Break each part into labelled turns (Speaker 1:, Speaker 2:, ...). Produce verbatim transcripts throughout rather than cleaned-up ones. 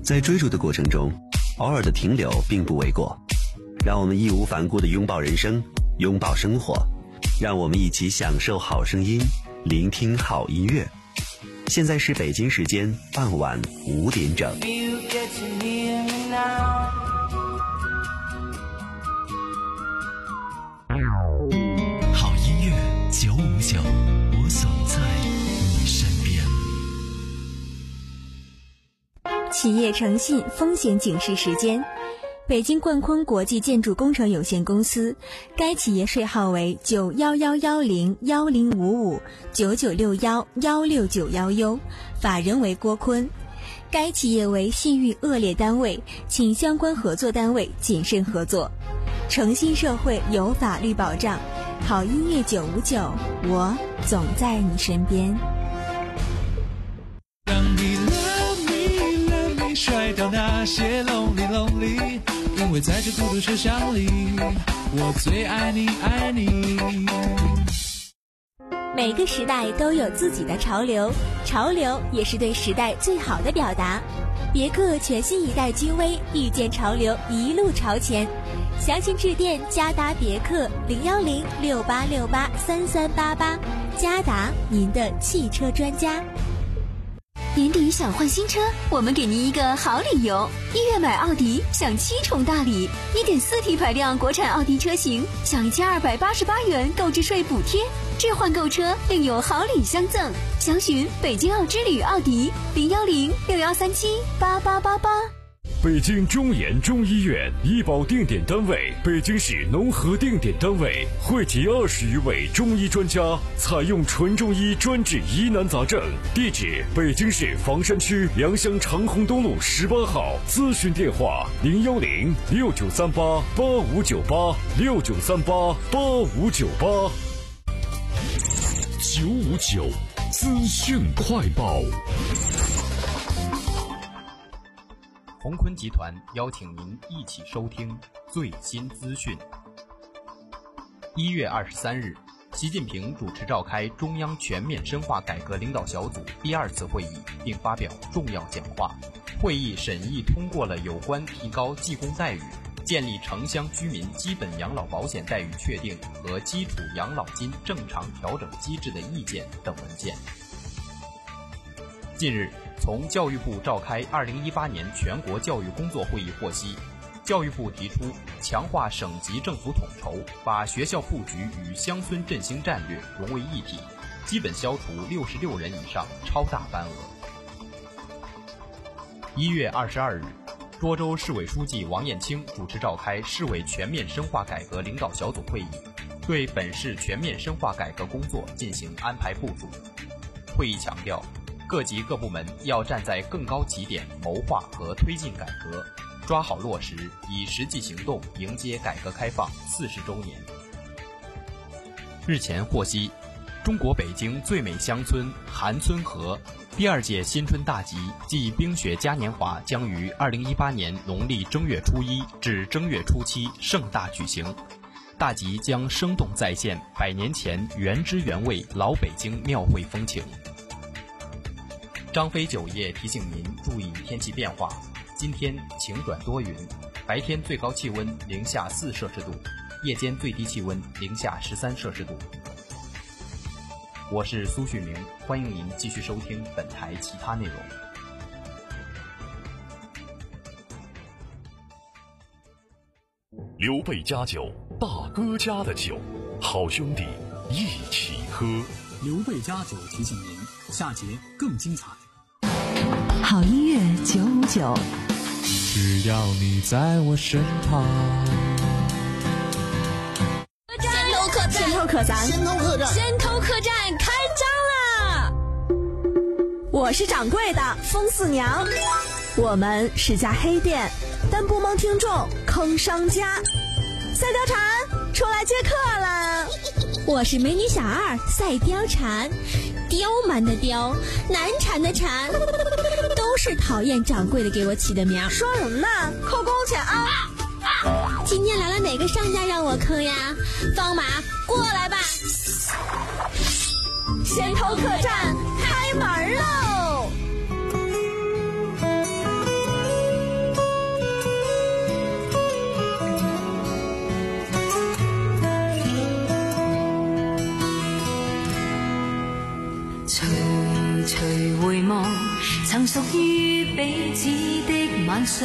Speaker 1: 在追逐的过程中，偶尔的停留并不为过。让我们义无反顾地拥抱人生，拥抱生活，让我们一起享受好声音，聆听好音乐。现在是北京时间傍晚五点整。
Speaker 2: 好音乐九五九，我总在你身边。
Speaker 3: 企业诚信风险警示时间。北京冠坤国际建筑工程有限公司，该企业税号为九幺幺幺零幺零五五九九六幺幺六九幺 U， 法人为郭坤。该企业为信誉恶劣单位，请相关合作单位谨慎合作。诚信社会有法律保障，好音乐九五九，我总在你身边。
Speaker 4: 让你 love me love me 甩掉那些 lonely lonely， 因为在这孤独车厢里，我最爱你爱你。
Speaker 3: 每个时代都有自己的潮流，潮流也是对时代最好的表达。别克全新一代君威，遇见潮流，一路朝前。详情致电嘉达别克零幺零六八六八三三八八，嘉达您的汽车专家。
Speaker 5: 年底想换新车，我们给您一个好理由。一月买奥迪享七重大礼， 一点四 T 排量国产奥迪车型享一千二百八十八元购置税补贴，置换购车另有好礼相赠。详询北京奥之旅奥迪零幺零六幺三七八八八八。
Speaker 6: 北京中研中医院医保定点单位，北京市农合定点单位，汇集二十余位中医专家，采用纯中医专治疑难杂症。地址：北京市房山区良乡长虹东路十八号。咨询电话：零幺零六九三八八五九八六九三八八五九八。
Speaker 2: 九五九资讯快报。
Speaker 7: 鸿坤集团邀请您一起收听最新资讯。一月二十三日，习近平主持召开中央全面深化改革领导小组第二次会议，并发表重要讲话。会议审议通过了有关提高技工待遇、建立城乡居民基本养老保险待遇确定和基础养老金正常调整机制的意见等文件。近日，从教育部召开二零一八年全国教育工作会议获悉，教育部提出强化省级政府统筹，把学校布局与乡村振兴战略融为一体，基本消除六十六人以上超大班额。一月二十二日，涿州市委书记王艳清主持召开市委全面深化改革领导小组会议，对本市全面深化改革工作进行安排部署。会议强调，各级各部门要站在更高起点谋划和推进改革，抓好落实，以实际行动迎接改革开放四十周年。日前获悉，中国北京最美乡村韩村河第二届新春大集暨冰雪嘉年华将于二零一八年农历正月初一至正月初七盛大举行。大集将生动再现百年前原汁原味老北京庙会风情。张飞酒业提醒您注意天气变化，今天晴转多云，白天最高气温零下四摄氏度，夜间最低气温零下十三摄氏度。我是苏旭明，欢迎您继续收听本台其他内容。
Speaker 6: 刘备家酒，大哥家的酒，好兄弟一起喝。
Speaker 8: 刘备家酒提醒您，下节更精彩。
Speaker 9: 好音乐九五九，
Speaker 4: 只要你在我身旁。
Speaker 3: 先头客栈，先头客栈，
Speaker 10: 先头客栈，
Speaker 3: 先头客栈开张啦！我是掌柜的风四娘，我们是家黑店，但不蒙听众坑商家。赛貂蝉出来接客了，我是美女小二赛貂蝉，刁蛮的刁，难缠的缠，都是讨厌掌柜的给我起的名。说什么呢？扣工钱啊！今天来了哪个商家让我坑呀？方马过来吧！先头客栈开门喽！
Speaker 10: 徐徐回望曾屬於彼此的晚上，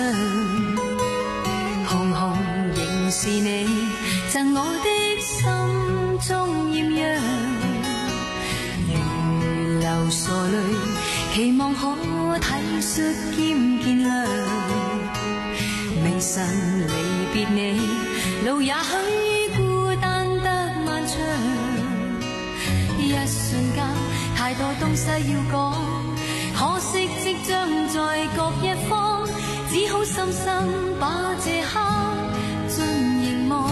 Speaker 10: 紅紅仍是你贈我的心中豔陽，如流傻淚期望可體恤兼見諒，未曾離別你路也許孤單得漫長，一瞬間太多東西要講，可惜即將在各一方，只好深深把這刻盡凝望。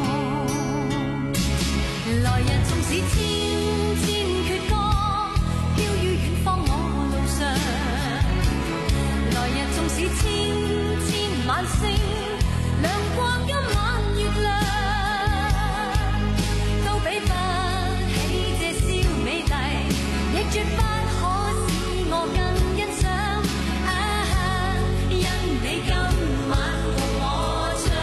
Speaker 10: 來日縱使千千闕歌，飄於遠方我路上，來日縱使千千晚星，亮過今晚月亮，都比不起這宵美麗，亦絕不可使我更欣賞。啊，因你今晚同我唱。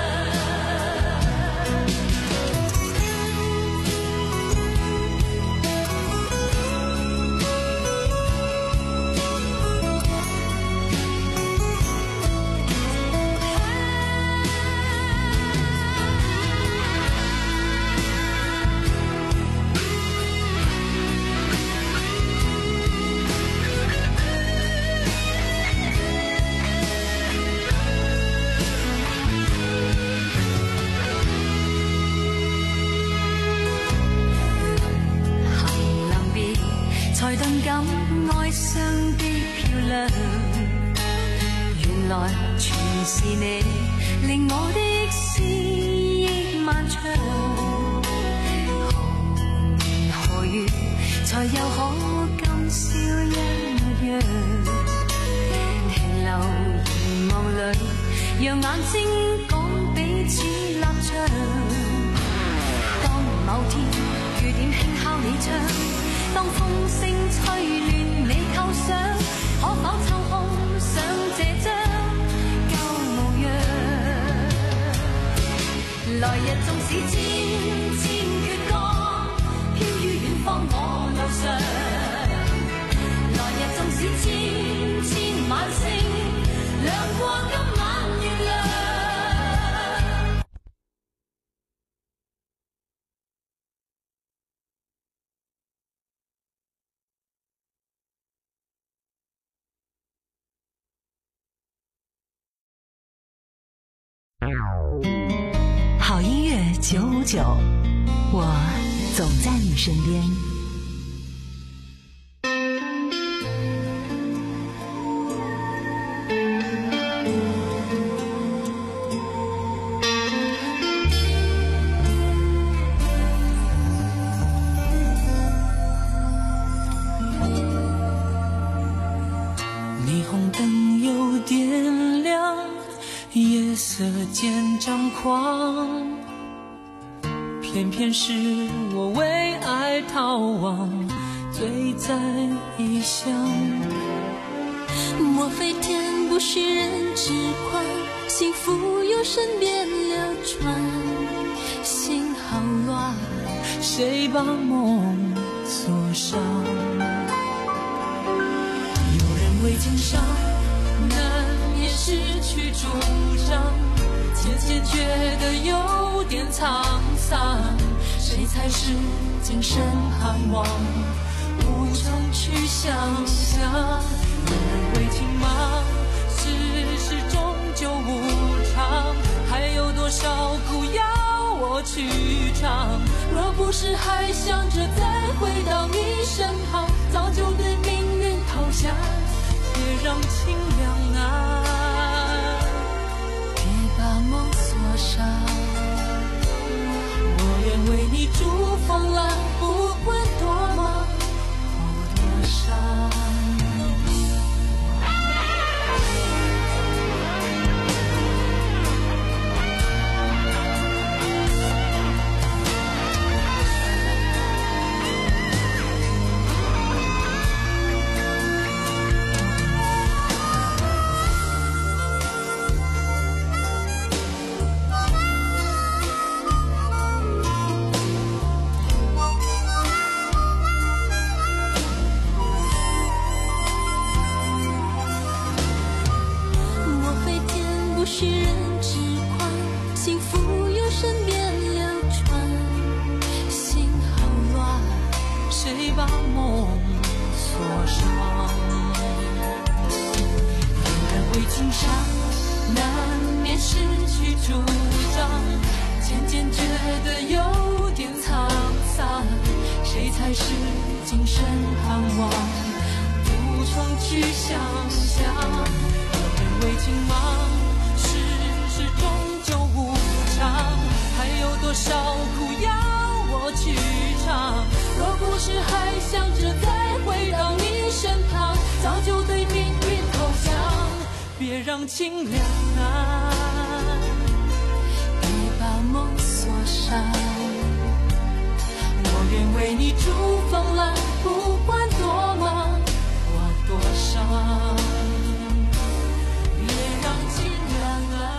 Speaker 10: 才頓感哀傷的漂亮，原來全是你令我的思憶漫長。紅何月才又可今宵一樣？停留凝望裏，讓眼睛講彼此立場。當某天雨點輕敲你窗，當風聲吹亂你構想，可否抽空想這張舊模樣？來日縱使千千闕歌，飄於遠方我路上，來日縱使千千晚星，亮過今晚月亮。
Speaker 9: 好音乐九五九，我总在你身边。
Speaker 4: 霓虹灯又点亮，夜色渐张狂，偏偏是我为爱逃亡，醉在异乡。
Speaker 10: 莫非天不许人痴狂，幸福由身边流传，心好乱，
Speaker 4: 谁把梦锁上？有人为情伤，难免失去主张，渐渐觉得有点沧桑，谁才是今生盼望，无从去想象。有人为情忙，世事终究无常，还有多少苦要我去尝？若不是还想着再回到你身旁，早就对命运投降。别让情凉啊，
Speaker 10: 别把梦锁上，
Speaker 4: 我愿为你筑风浪，不管多忙或多伤。 伤。有人为情伤，难免失去主张，渐渐觉得有点沧桑。谁才是今生盼望？无从去想象。有人为情忙，世事终究无常，还有多少苦要我去尝？若不是还想着再回到你身旁，早就对命运投降。别让情凉啊，别把梦锁上。我愿为你筑风浪，不管多忙或多伤。别让情凉啊。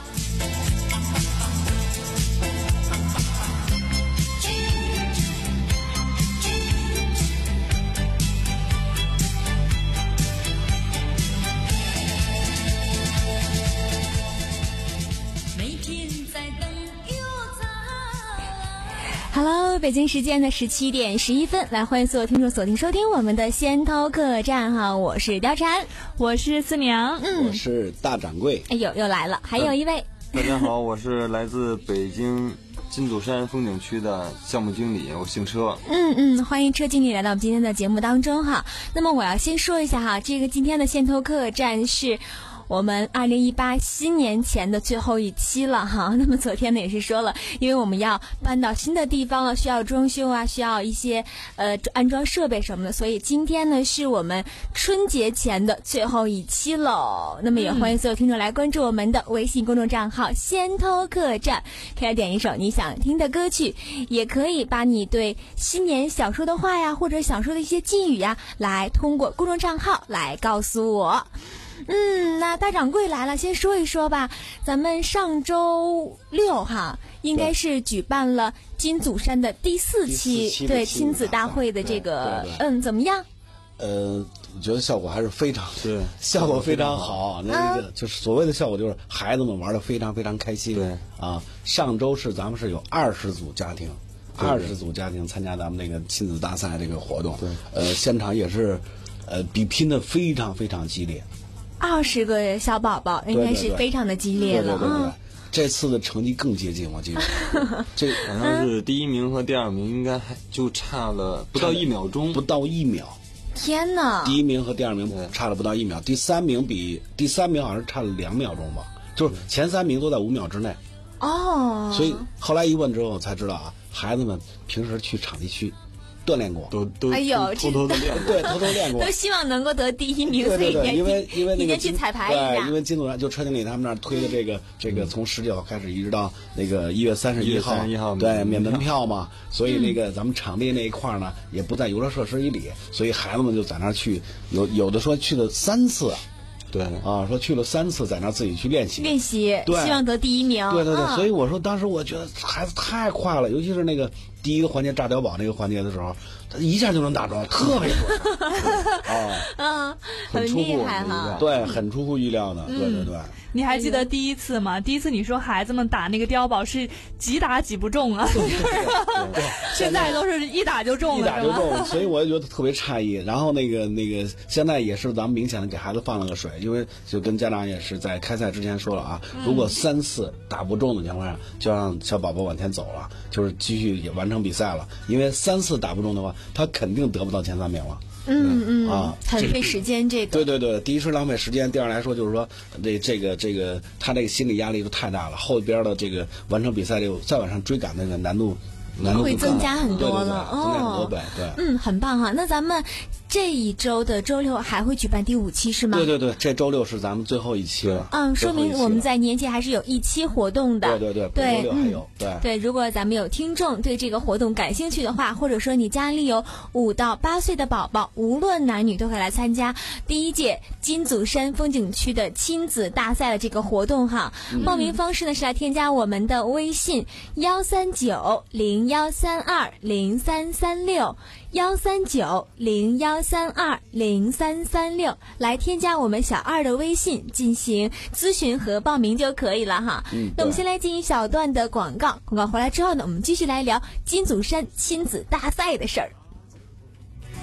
Speaker 3: Hello， 北京时间的十七点十一分，来欢迎所有听众锁定收听我们的先头客栈哈，我是貂蝉，
Speaker 11: 我是思娘，
Speaker 3: 嗯，
Speaker 12: 我是大掌柜，
Speaker 3: 哎呦又来了，还有一位，
Speaker 13: 大家好，我是来自北京金祖山风景区的项目经理，我姓车。
Speaker 3: 嗯嗯，欢迎车经理来到我们今天的节目当中哈。那么我要先说一下哈，这个今天的先头客栈是我们二零一八新年前的最后一期了哈。那么昨天呢也是说了，因为我们要搬到新的地方了，需要装修啊，需要一些呃安装设备什么的，所以今天呢是我们春节前的最后一期喽。那么也欢迎所有听众来关注我们的微信公众账号先头客栈，可以点一首你想听的歌曲，也可以把你对新年想说的话呀，或者想说的一些寄语呀，来通过公众账号来告诉我。嗯，那大掌柜来了，先说一说吧。咱们上周六哈，应该是举办了金祖山的第四期,
Speaker 12: 期
Speaker 3: 对亲子大会的这个，
Speaker 12: 对对对
Speaker 3: 嗯，怎么样？
Speaker 12: 呃，我觉得效果还是非常，对，效果非常好。那个就是所谓的效果，就是孩子们玩得非常非常开心。
Speaker 13: 对
Speaker 12: 啊，上周是咱们是有二十组家庭，二十组家庭参加咱们那个亲子大赛这个活动。
Speaker 13: 对，
Speaker 12: 呃，现场也是，呃，比拼的非常非常激烈。
Speaker 3: 二十个小宝宝应该是非常的激烈了。
Speaker 12: 对对对对对，这次的成绩更接近，我记得。
Speaker 13: 这好像是第一名和第二名应该还就差了不到一秒钟，
Speaker 12: 不到一秒。
Speaker 3: 天哪！
Speaker 12: 第一名和第二名差了不到一秒，第三名比第三名好像是差了两秒钟吧，就是前三名都在五秒之内。
Speaker 3: 哦。
Speaker 12: 所以后来一问之后才知道啊，孩子们平时去场地区锻炼过，
Speaker 13: 都都
Speaker 3: 哎呦，
Speaker 13: 偷偷的练过，
Speaker 12: 对，偷偷练过，
Speaker 3: 都希望能够得第一名，
Speaker 12: 对对对，
Speaker 3: 所以
Speaker 12: 因为因为那个
Speaker 3: 去彩排一下，
Speaker 12: 对，因为金祖山就车经理他们那儿推的这个、嗯、这个从十九号开始一直到那个一月三十一号，
Speaker 13: 一号
Speaker 12: 对，免门票嘛，所以那个咱们场地那一块呢、嗯、也不在游乐设施里，所以孩子们就在那儿去，有有的说去了三次。
Speaker 13: 对
Speaker 12: 啊，说去了三次，在那自己去练习
Speaker 3: 练习，
Speaker 12: 对，
Speaker 3: 希望得第一名。
Speaker 12: 对对对、
Speaker 3: 嗯，
Speaker 12: 所以我说当时我觉得孩子太快了，尤其是那个第一个环节炸碉堡那个环节的时候，他一下就能打中，特别准。啊，
Speaker 3: 嗯，很厉害哈。
Speaker 12: 对，很出乎意料的。嗯、对对对。
Speaker 11: 你还记得第一次吗？第一次你说孩子们打那个碉堡是几打几不中啊，现在都是一打就中了，
Speaker 12: 一打就中，所以我就觉得特别诧异。然后那个那个现在也是咱们明显的给孩子放了个水，因为就跟家长也是在开赛之前说了啊，嗯、如果三次打不中的情况下，就让小宝宝往前走了，就是继续也完成比赛了。因为三次打不中的话，他肯定得不到前三名了。
Speaker 3: 嗯嗯
Speaker 12: 啊，
Speaker 3: 很费时间这个。
Speaker 12: 对对对，第一是浪费时间，第二来说就是说，这这个这个他这个心理压力就太大了，后边的这个完成比赛这个再往上追赶那个难度。
Speaker 3: 会增加很多了
Speaker 12: 哦，增加很多倍，对，
Speaker 3: 嗯，很棒哈。那咱们这一周的周六还会举办第五期是吗？
Speaker 12: 对对对，这周六是咱们最后一期了。
Speaker 3: 嗯，说明我们在年前还是有一期活动的。
Speaker 12: 对对对，
Speaker 3: 对，
Speaker 12: 周六还有。对
Speaker 3: 对，如果咱们有听众对这个活动感兴趣的话，或者说你家里有五到八岁的宝宝，无论男女都可以来参加第一届金祖山风景区的亲子大赛的这个活动哈。嗯、报名方式呢是来添加我们的微信幺三九零幺三二零三三六幺三九零幺三二零三三六，来添加我们小二的微信进行咨询和报名就可以了哈。嗯，那我们先来进一小段的广告，广告回来之后呢，我们继续来聊金祖山亲子大赛的事儿。
Speaker 4: 不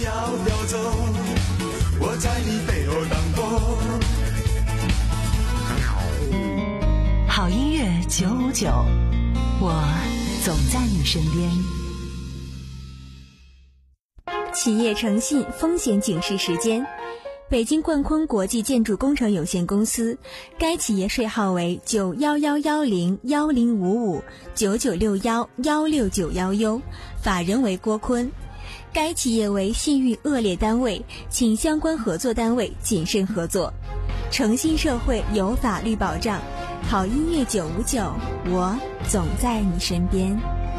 Speaker 14: 要飘走，我在你背后挡风。
Speaker 9: 好音乐九五九，我总在你身边。
Speaker 5: 企业诚信风险警示时间。北京冠坤国际建筑工程有限公司，该企业税号为九幺幺幺零幺零五五九九六幺幺六九幺 U， 法人为郭坤。该企业为信誉恶劣单位，请相关合作单位谨慎合作。诚信社会有法律保障，好音乐九五九，我总在你身边。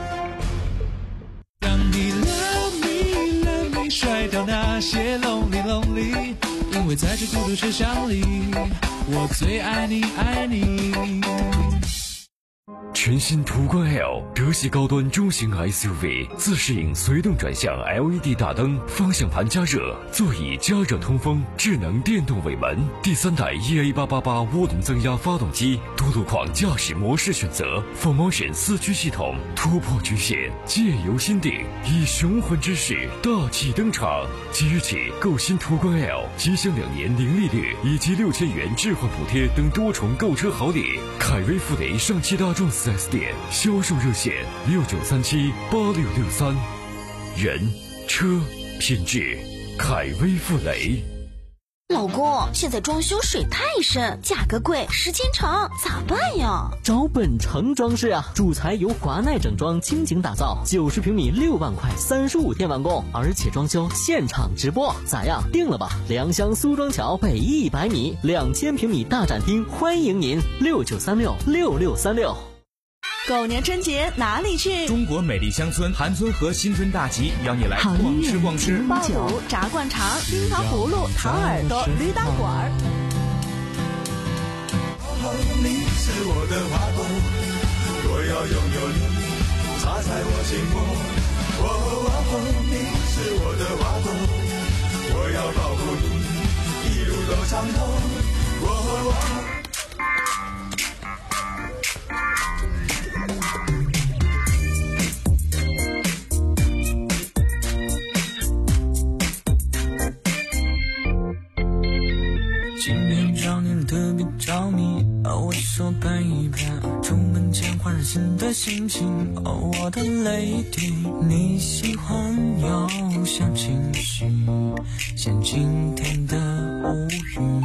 Speaker 15: 让你 love me love me 甩掉那些 lonely lonely， 因为在这孤独车厢里，我最爱你爱你。
Speaker 6: 全新途观 L 德系高端中型 S U V， 自适应随动转向 L E D 大灯，方向盘加热，座椅加热通风，智能电动尾门，第三代 E A 八八八 涡轮增压发动机，多路况驾驶模式选择 four motion 四驱系统，突破局限，借由心定，以雄浑之势大气登场。即日起购新途观 L， 即享两年零利率以及六千元置换补贴等多重购车好礼。凯威富雷上汽大众四 S 店销售热线六九三七八六六三，人车品质，凯威富雷。
Speaker 16: 老公，现在装修水太深，价格贵，时间长，咋办呀？
Speaker 17: 找本城装饰啊，主材由华奈整装倾情打造，九十平米六万块，三十五天完工，而且装修现场直播，咋样？定了吧？良乡苏庄桥北一百米，两千平米大展厅，欢迎您，六九三六六六三六。
Speaker 3: 狗年春节哪里去？
Speaker 18: 中国美丽乡村韩村和新春大集邀你来逛吃逛吃，
Speaker 3: 爆肚、炸灌肠、冰糖葫芦、糖耳朵、驴打滚儿。
Speaker 14: 你是我的花朵，我要拥有你，插在我心窝。哦哦，你是我的花朵，我要保护你，一路都畅通。哦哦。
Speaker 19: 今年找你特别着迷，哦，我手拍一拍，出门前换上新的心情，哦，我的 lady， 你喜欢有小情绪，像今天的乌云，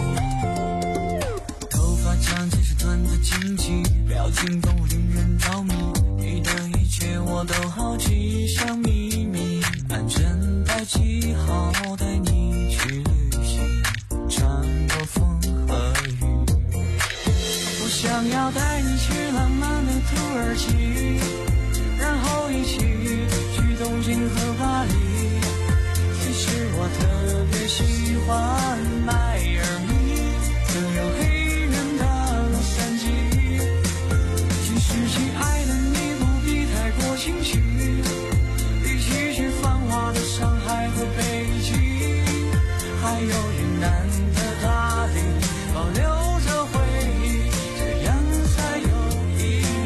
Speaker 19: 头发长见识短的惊奇，表情丰富令人着迷，你的一切我都好奇，像秘密，安全带系好，带你去旅行，穿过风和雨，我想要带你去浪漫的土耳其，然后一起去东京和巴黎。其实我特别喜欢迈阿密，更有黑人的洛杉矶。其实亲爱的你不必太过清晰，一起去繁华的上海和北京，还有云南的大理，保留着回忆，这样才有意义。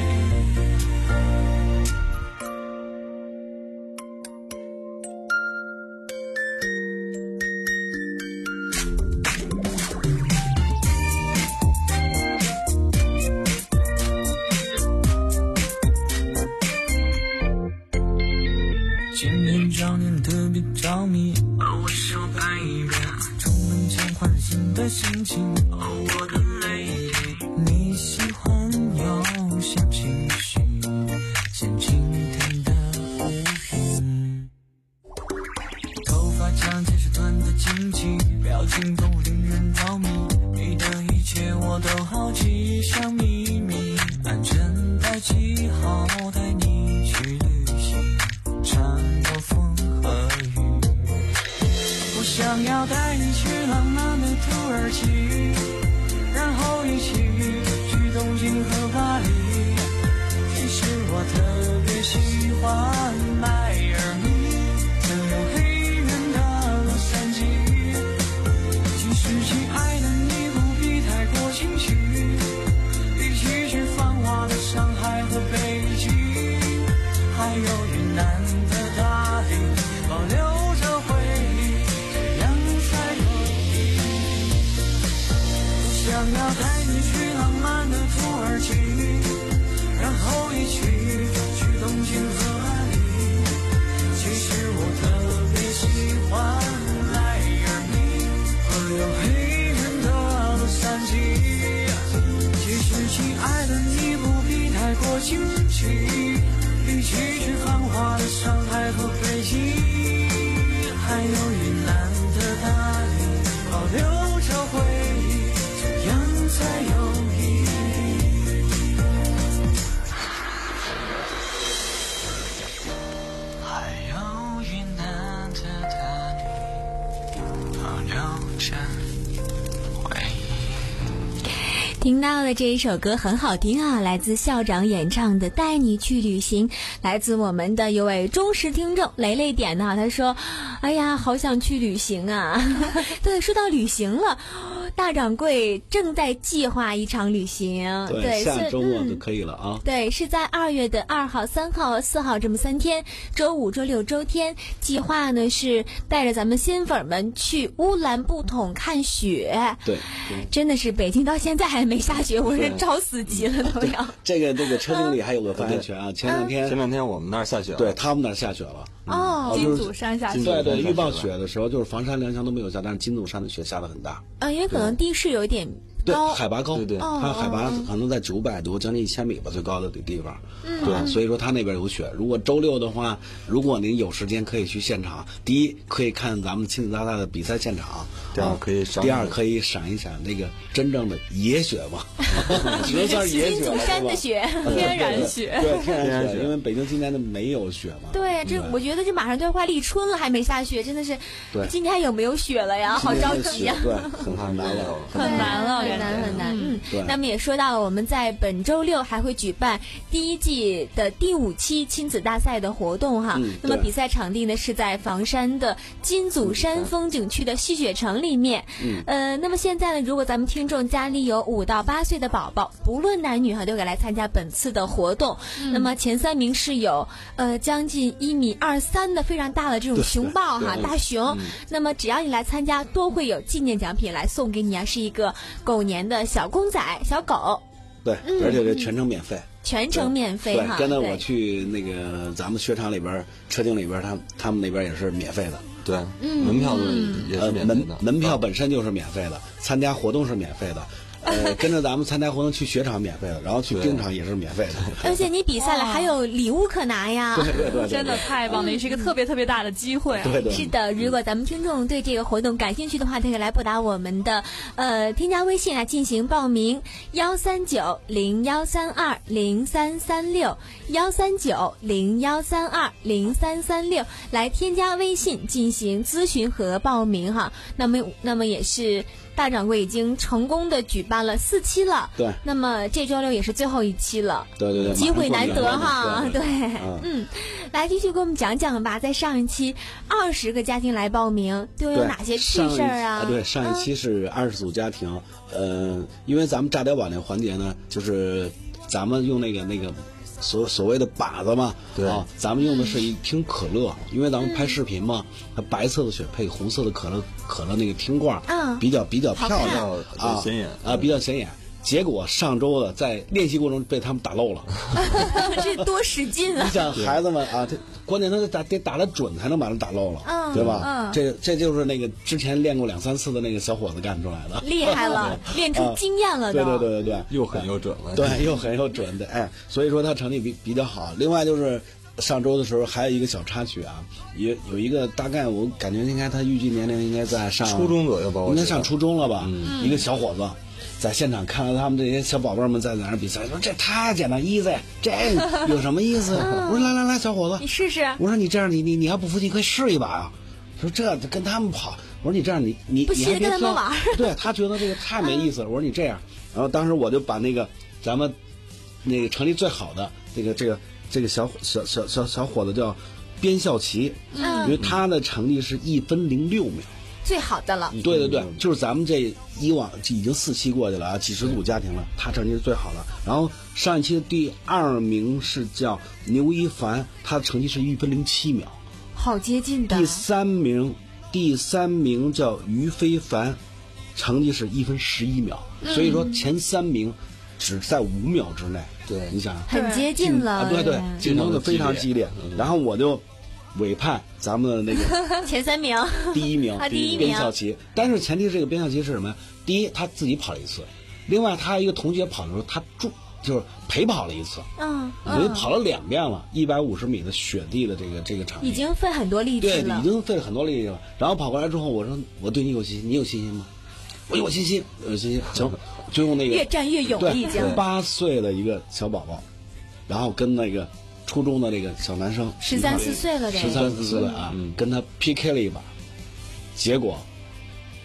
Speaker 19: 今年找你特别着迷，哦，我手拍一遍，出门前换上新的心情，哦，我的 lady， 你喜欢有小情绪，像今天的乌云，头发长见识短的惊奇，表情丰富令人着迷，你的一切我都好奇，像秘密，安全带系好，带你去旅行，穿过风和雨，我想要带你去浪漫的土耳其，然后一起去东京和巴黎。其实我特别喜欢迈阿密，更有黑人的洛杉矶。其实亲爱的你不必太过清晰，一起去繁华的上海和北京，还有云南的大理，保留着回忆。 留着回忆。
Speaker 5: 听到的这一首歌很好听啊，来自校长演唱的《带你去旅行》，来自我们的一位忠实听众雷雷点的，他说：“哎呀，好想去旅行啊！”对，说到旅行了，大掌柜正在计划一场旅行，
Speaker 12: 对，
Speaker 5: 对
Speaker 12: 下周末
Speaker 5: 嗯
Speaker 12: 就可以了啊。
Speaker 5: 对，是在二月的二号、三号、四号这么三天，周五、周六、周天。计划呢是带着咱们新粉们去乌兰布统看雪。
Speaker 12: 对，
Speaker 5: 真的是北京到现在还没下雪，我是着死急了都要。
Speaker 12: 这个这个车经理还有个发言权啊，前两天
Speaker 13: 前两天我们那儿下雪了，
Speaker 12: 对他们那儿下雪了。
Speaker 5: 哦，
Speaker 11: 金祖山下雪。
Speaker 12: 对对，预报雪的时候就是房山、良乡都没有下，但是金祖山的雪下得很大。
Speaker 5: 呃，因为可能地势有一点
Speaker 12: 对，
Speaker 5: 高，
Speaker 12: 海拔高，对对，它海拔可能在九百多，将近一千米吧，最高的地方。
Speaker 5: 嗯，
Speaker 12: 对，所以说它那边有雪。如果周六的话，如果您有时间可以去现场，第一可以看咱们亲子大赛的比赛现场，
Speaker 13: 第二可以赏，
Speaker 12: 第二可以赏一赏那个真正的野雪嘛，只能算是野雪了，
Speaker 5: 金祖山的雪，
Speaker 11: 天然雪，
Speaker 12: 对，天然雪，因为北京今年的没有雪嘛。
Speaker 5: 对，这我觉得这马上都要快立春了，还没下雪，真的是。
Speaker 12: 对，
Speaker 5: 今年有没有雪了呀？好着急呀！
Speaker 12: 对，很难了，
Speaker 11: 很难了，
Speaker 5: 很难很难。嗯，
Speaker 12: 对。
Speaker 5: 那么也说到了，我们在本周六还会举办第一季的第五期亲子大赛的活动哈。
Speaker 12: 嗯、
Speaker 5: 那么比赛场地呢是在房山的金祖山风景区的戏雪城里面。
Speaker 12: 嗯。
Speaker 5: 呃，那么现在呢，如果咱们听众家里有五到八岁的宝宝，不论男女哈，都可以来参加本次的活动。嗯、那么前三名是有呃将近一米二三的非常大的这种熊抱哈，大熊。嗯、那么只要你来参加，都会有纪念奖品来送给你啊，是一个狗年的小公仔、小狗。
Speaker 12: 对，嗯、而且这全程免费。
Speaker 5: 全程免费哈，
Speaker 12: 对，跟着我去那个咱们雪场里边、车经里边，他他们那边也是免费的。
Speaker 13: 对，嗯、门票也是免费的、
Speaker 12: 呃，门门票本身就是免费的，参加活动是免费的。呃，跟着咱们参加活动去雪场免费的，然后去冰场也是免费的。
Speaker 5: 而且你比赛了还有礼物可拿呀！
Speaker 12: 对对 对, 对，
Speaker 11: 真的太棒了，也是一个特别特别大的机会啊！
Speaker 12: 对对，
Speaker 5: 是的，如果咱们听众对这个活动感兴趣的话，可以来拨打我们的呃添加微信来进行报名，幺三九零幺三二零三三六，幺三九零幺三二零三三六来添加微信进行咨询和报名哈。那么那么也是。大掌柜已经成功的举办了四期了，
Speaker 12: 对。
Speaker 5: 那么这周六也是最后一期了，
Speaker 12: 对对对，
Speaker 5: 机会难得哈，
Speaker 12: 对, 对,
Speaker 5: 对, 对，嗯，来继续给我们讲讲吧。在上一期，二十个家庭来报名，都有哪些趣事儿啊？
Speaker 12: 对，上一期是二十组家庭，嗯、呃，因为咱们炸碉堡那个环节呢，就是咱们用那个那个。所所谓的靶子嘛，
Speaker 13: 对
Speaker 12: 啊，咱们用的是一听可乐，因为咱们拍视频嘛，它白色的雪配红色的可乐，可乐那个听罐，
Speaker 5: 嗯，
Speaker 12: 比较比较漂亮
Speaker 13: 啊，显眼
Speaker 12: 啊，比较显眼。结果上周的在练习过程中被他们打漏了，
Speaker 5: 这多使劲啊！
Speaker 12: 你想孩子们啊，他关键他得打得打得准才能把它打漏了，
Speaker 5: 嗯，
Speaker 12: 对吧？
Speaker 5: 嗯，
Speaker 12: 这这就是那个之前练过两三次的那个小伙子干出来的，
Speaker 5: 厉害了，练出经验了都、
Speaker 12: 啊。对对对对对，
Speaker 13: 又狠又准了。
Speaker 12: 对，又狠又准的，哎，所以说他成绩比比较好。另外就是上周的时候还有一个小插曲啊，也有一个大概我感觉应该他预计年龄应该在上
Speaker 13: 初中左右吧，
Speaker 12: 应该上初中了吧，
Speaker 13: 嗯、
Speaker 12: 一个小伙子。在现场看到他们这些小宝贝们在在那比赛，说这太简单 easy， 这有什么意思？
Speaker 5: 嗯、
Speaker 12: 我说来来来，小伙子，
Speaker 5: 你试试。
Speaker 12: 我说你这样，你你你要不服气可以试一把啊。说这跟他们跑，我说你这样，你你
Speaker 5: 不行，跟他们玩。
Speaker 12: 对他觉得这个太没意思了。我说你这样，然后当时我就把那个咱们那个成绩最好的这个这个这个小小小小小伙子叫边孝奇，
Speaker 5: 嗯，
Speaker 12: 因为他的成绩是一分零六秒。
Speaker 5: 最好的了，
Speaker 12: 对对对，就是咱们这以往已经四期过去了啊，几十组家庭了，他成绩是最好的。然后上一期的第二名是叫牛一凡，他的成绩是一分零七秒，
Speaker 5: 好接近的。
Speaker 12: 第三名，第三名叫于非凡，成绩是一分十一秒，
Speaker 5: 嗯、
Speaker 12: 所以说前三名只在五秒之内。
Speaker 13: 对，
Speaker 12: 你想
Speaker 5: 很接近了，
Speaker 12: 啊、对对，竞争的非常激烈。嗯、然后我就。委派咱们的那个
Speaker 5: 前三名，
Speaker 12: 第一名，
Speaker 5: 啊，第一名
Speaker 12: 边孝奇。但是前提是这个边孝奇是什么？第一，他自己跑了一次；另外，他一个同学跑的时候，他助就是陪跑了一次，
Speaker 5: 嗯，
Speaker 12: 等于跑了两遍了，一百五十米的雪地的这个这个场地，
Speaker 5: 已经费很多力气
Speaker 12: 了。
Speaker 5: 对，
Speaker 12: 已经费了很多力气了。然后跑过来之后，我说我对你有信心，你有信心吗？我有信心，有信心。行，就用那个
Speaker 5: 越战越勇了，已经
Speaker 12: 八岁的一个小宝宝，然后跟那个。初中的这个小男生，
Speaker 5: 十三四岁了，
Speaker 12: 十三四岁啊，嗯、跟他 P K 了一把，结果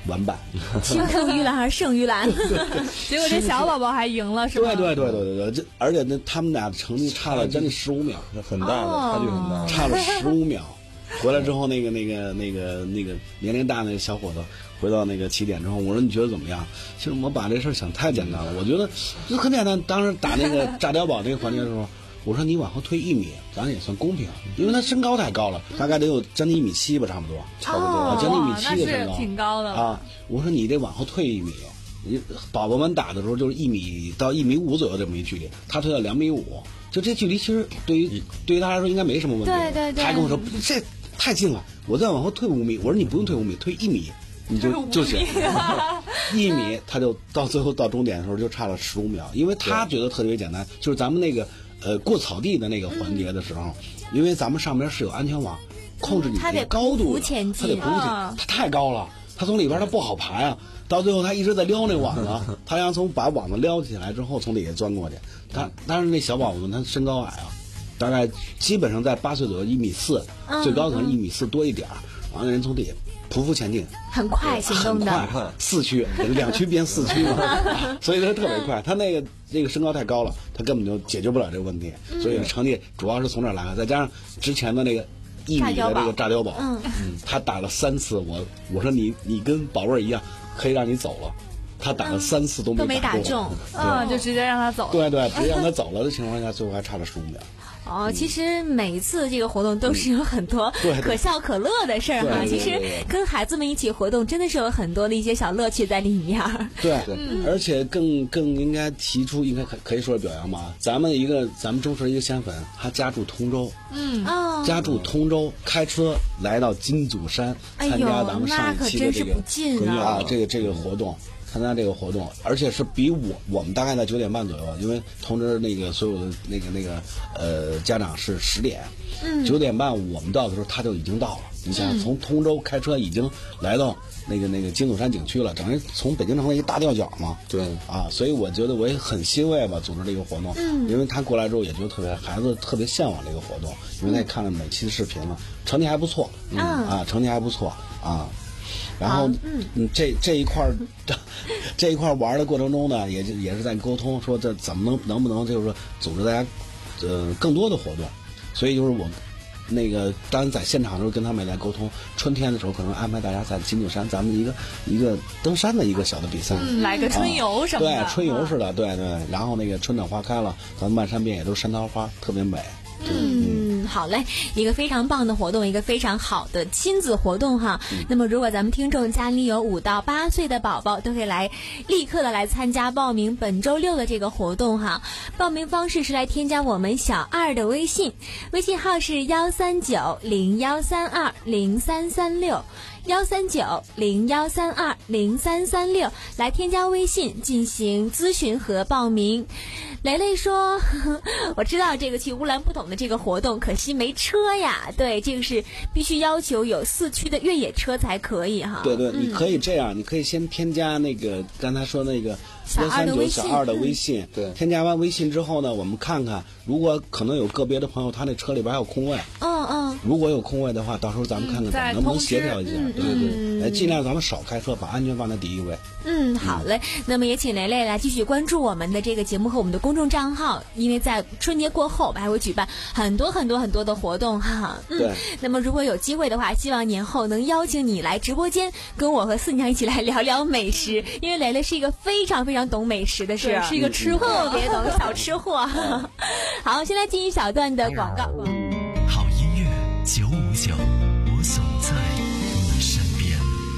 Speaker 12: 完败。
Speaker 3: 青出于蓝而胜于蓝，
Speaker 11: 结果这小宝宝还赢了，是吧？
Speaker 12: 对对对对对对，这而且那他们俩成绩差了将近十五秒，
Speaker 13: 很大的差距很大，
Speaker 12: 差了十五秒。回来之后，那个那个那个那个年龄大那个小伙子回到那个起点之后，我说你觉得怎么样？其实我把这事儿想太简单了，我觉得就很简单。当时打那个炸碉堡那个环节的时候，我说你往后退一米，咱也算公平，因为他身高太高了，大概得有将近一米七吧，差不多，差不多将近一米七的身高，
Speaker 11: 挺高的
Speaker 12: 啊。我说你得往后退一米。你宝宝们打的时候就是一米到一米五左右这么一距离，他退到两米五，就这距离其实对于对于他来说应该没什么问题。
Speaker 3: 对对对。
Speaker 12: 他跟我说这太近了，我再往后退五米。我说你不用退五米，退一米你就就行。一米他就到最后到终点的时候就差了十五秒，因为他觉得特别简单，就是咱们那个呃过草地的那个环节的时候，嗯、因为咱们上边是有安全网控制你的高度的，他得匍匐前进，他太高了，他从里边他不好爬呀。到最后他一直在撩那网子，他想从把网子撩起来之后从底下钻过去。他但是那小宝宝他身高矮啊，大概基本上在八岁左右一米四，最高可能一米四多一点儿。完了人从底下匍匐前进，
Speaker 3: 很快行动的，
Speaker 12: 很快，四驱，两驱变四驱嘛，所以他特别快。他那个那个身高太高了，他根本就解决不了这个问题，所以成绩主要是从这儿来的，再加上之前的那个。一米的这个炸碉堡，嗯，他打了三次，我我说你你跟宝贝儿一样，可以让你走了，他打了三次都没
Speaker 3: 打中，
Speaker 11: 啊，就直接让他走了，
Speaker 12: 对对，直接让他走了的情况下，最后还差了十五秒。
Speaker 3: 哦，其实每次这个活动都是有很多可笑可乐的事儿哈。其实跟孩子们一起活动，真的是有很多的一些小乐趣在里面。
Speaker 12: 对，嗯、而且更更应该提出，应该可可以说是表扬吧。咱们一个咱们中市一个仙粉，他家住通州，
Speaker 3: 嗯，哦，
Speaker 12: 家住通州，开车来到金祖山参加咱们上一期的这个啊这个这个活动。参加这个活动，而且是比我我们大概在九点半左右，因为通知那个所有的那个那个呃家长是十点，嗯，九点半我们到的时候他就已经到了。你想从通州开车已经来到那个那个金祖山景区了，等于从北京城的一个大吊脚嘛。
Speaker 13: 对
Speaker 12: 啊，所以我觉得我也很欣慰吧，组织这个活动，嗯，因为他过来之后也觉得特别孩子特别向往这个活动，因为他也看了每期的视频了，成绩还不错，嗯啊，成绩还不错啊。然后，嗯，这这一块儿，这一块儿玩的过程中呢，也就也是在沟通，说这怎么能能不能就是说组织大家，呃，更多的活动。所以就是我那个当然在现场的时候跟他们也在沟通，春天的时候可能安排大家在金祖山咱们一个一个登山的一个小的比赛，
Speaker 11: 嗯，来个春游什么的，
Speaker 12: 啊、对，春游似的，对对。然后那个春暖花开了，咱们漫山遍野都是山桃花，特别美。
Speaker 3: 嗯，好嘞，一个非常棒的活动，一个非常好的亲子活动哈。嗯、那么，如果咱们听众家里有五到八岁的宝宝，都可以来立刻的来参加报名本周六的这个活动哈。报名方式是来添加我们小二的微信，微信号是幺三九零幺三二零三三六。幺三九零幺三二零三三六来添加微信进行咨询和报名。雷雷说呵呵我知道这个去乌兰布统的这个活动可惜没车呀，对，这个是必须要求有四驱的越野车才可以哈。
Speaker 12: 对对、嗯、你可以这样，你可以先添加那个刚才说那个幺三九小二的微信，对，添加完微信之后呢，我们看看如果可能有个别的朋友他那车里边还有空位，
Speaker 3: 嗯嗯，
Speaker 12: 如果有空位的话，到时候咱们看看咱们能不能协调一下，嗯、对对对，尽量咱们少开车，把安全放在第一位。
Speaker 3: 嗯，好嘞。嗯、那么也请雷雷来继续关注我们的这个节目和我们的公众账号，因为在春节过后，我们还会举办很多很多很多的活动哈。嗯，对。那么如果有机会的话，希望年后能邀请你来直播间，跟我和四娘一起来聊聊美食，因为雷雷是一个非常非常懂美食的，是
Speaker 11: 是一个吃货，
Speaker 3: 特别懂小吃货。好，现在进一小段的广告。
Speaker 2: 好音乐九五九，我总在你身边。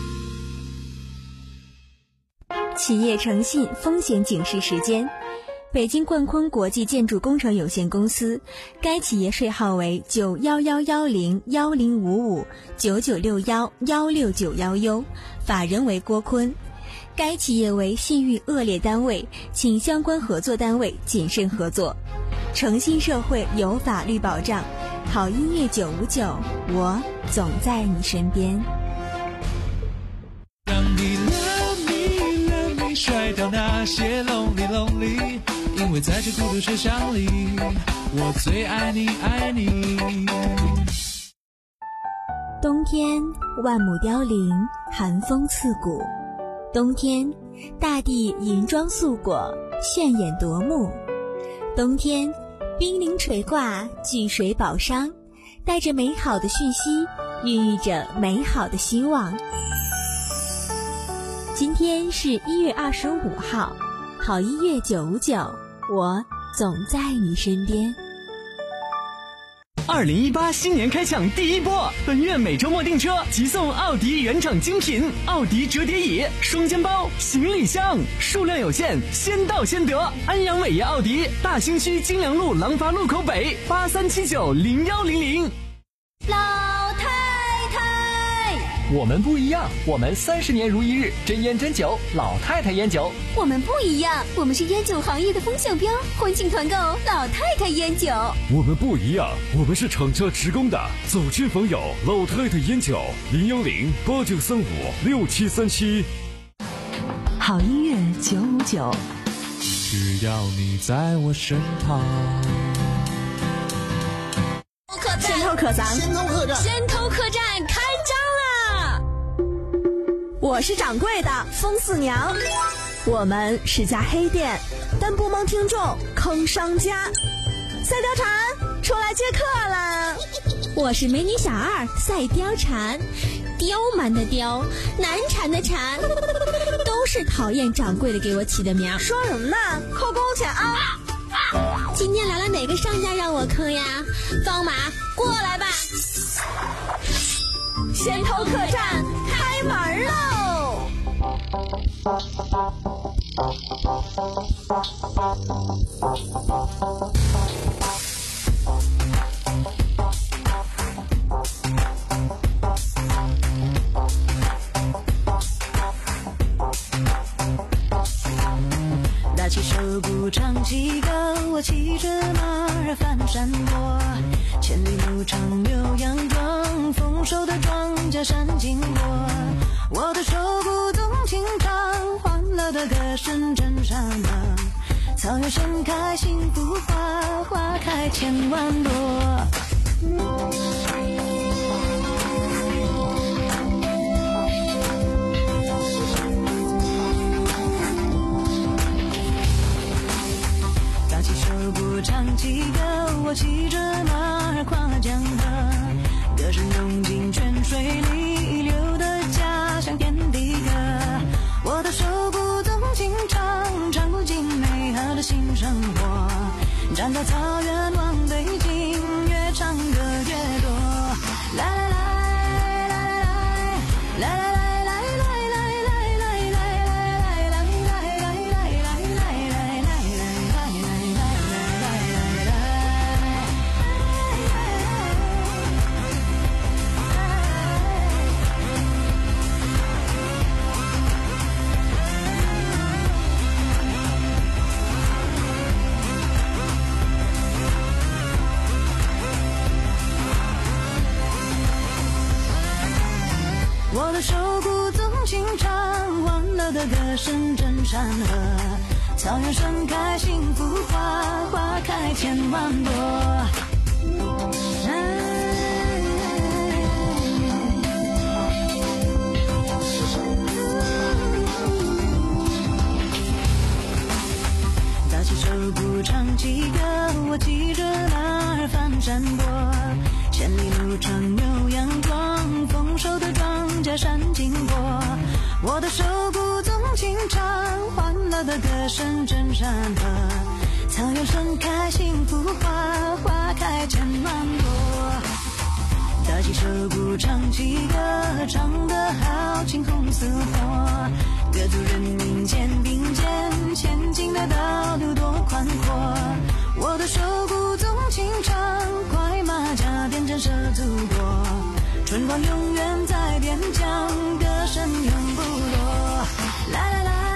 Speaker 5: 企业诚信风险警示时间。北京冠坤国际建筑工程有限公司，该企业税号为九幺幺幺零幺零五五九九六幺幺六九幺 U， 法人为郭坤。该企业为信誉恶劣单位，请相关合作单位谨慎合作。诚信社会有法律保障，好音乐九五九，我总在你身边。
Speaker 15: 让你 love me love me 甩掉那些 lonely lonely， 因为在这孤独车厢里，我最爱你爱你。
Speaker 5: 冬天万亩凋零，寒风刺骨；冬天大地银装素裹，炫眼夺目；冬天冰凌垂挂，巨水宝商，带着美好的讯息，孕育着美好的希望。今天是一月二十五号，好音乐九五九，我总在你身边。
Speaker 17: 二零一八新年开抢第一波，本月每周末订车即送奥迪原厂精品奥迪折叠椅、双肩包、行李箱，数量有限，先到先得。安阳伟业奥迪，大兴区金良路廊坊路口北，八三七九零幺零零。
Speaker 5: 老太太，
Speaker 20: 我们不一样，我们三十年如一日，真烟真酒，老太太烟酒。
Speaker 5: 我们不一样，我们是烟酒行业的风向标，欢庆团购老太太烟酒。
Speaker 6: 我们不一样，我们是厂家职工的，走亲访友，老太太烟酒，零幺零八九三五六七三七。
Speaker 9: 好音乐九五九，
Speaker 15: 只要你在我身旁。
Speaker 3: 先头客栈，
Speaker 12: 先头客栈，
Speaker 3: 先头客栈开张啦！我是掌柜的风四娘，我们是家黑店，但不蒙听众坑商家。赛貂蝉出来接客了，
Speaker 5: 我是美女小二赛貂蝉，刁蛮的刁，难缠的缠，都是讨厌掌柜的给我起的名。
Speaker 3: 说什么呢？扣工钱啊！
Speaker 5: 今天来了哪个商家让我坑呀？方马过来吧！
Speaker 3: 先头客栈开门喽！
Speaker 10: 打起手鼓唱起歌，我骑着马儿翻山坡，千里牧场浏阳庄，丰收的庄稼闪金波。我的手鼓动情唱，欢乐的歌声震山河。草原盛开幸福花，花开千万朵。唱起歌，我骑着马儿跨江河，歌声涌进泉水里，流的家乡遍地歌。我的手鼓动情唱，唱不尽美好的新生活。站在草原望北京，越唱歌越多。来来来来来来来来。我的手鼓动情唱，欢乐的歌声震山河。草原盛开幸福花，花开千万朵。打起手鼓唱起歌，我骑着马儿翻山坡，千里牧场浏阳庄，丰收的庄稼闪金波。我的手鼓动情唱，欢乐的歌声震山河。草原盛开幸福花，花开千万朵。打起手鼓唱起歌，唱得好，青红似火。各族人民肩并肩，前进的道路多宽阔。我的手鼓动情唱，快马加鞭震慑祖国。春光永远在边疆，歌声永不落。来来来。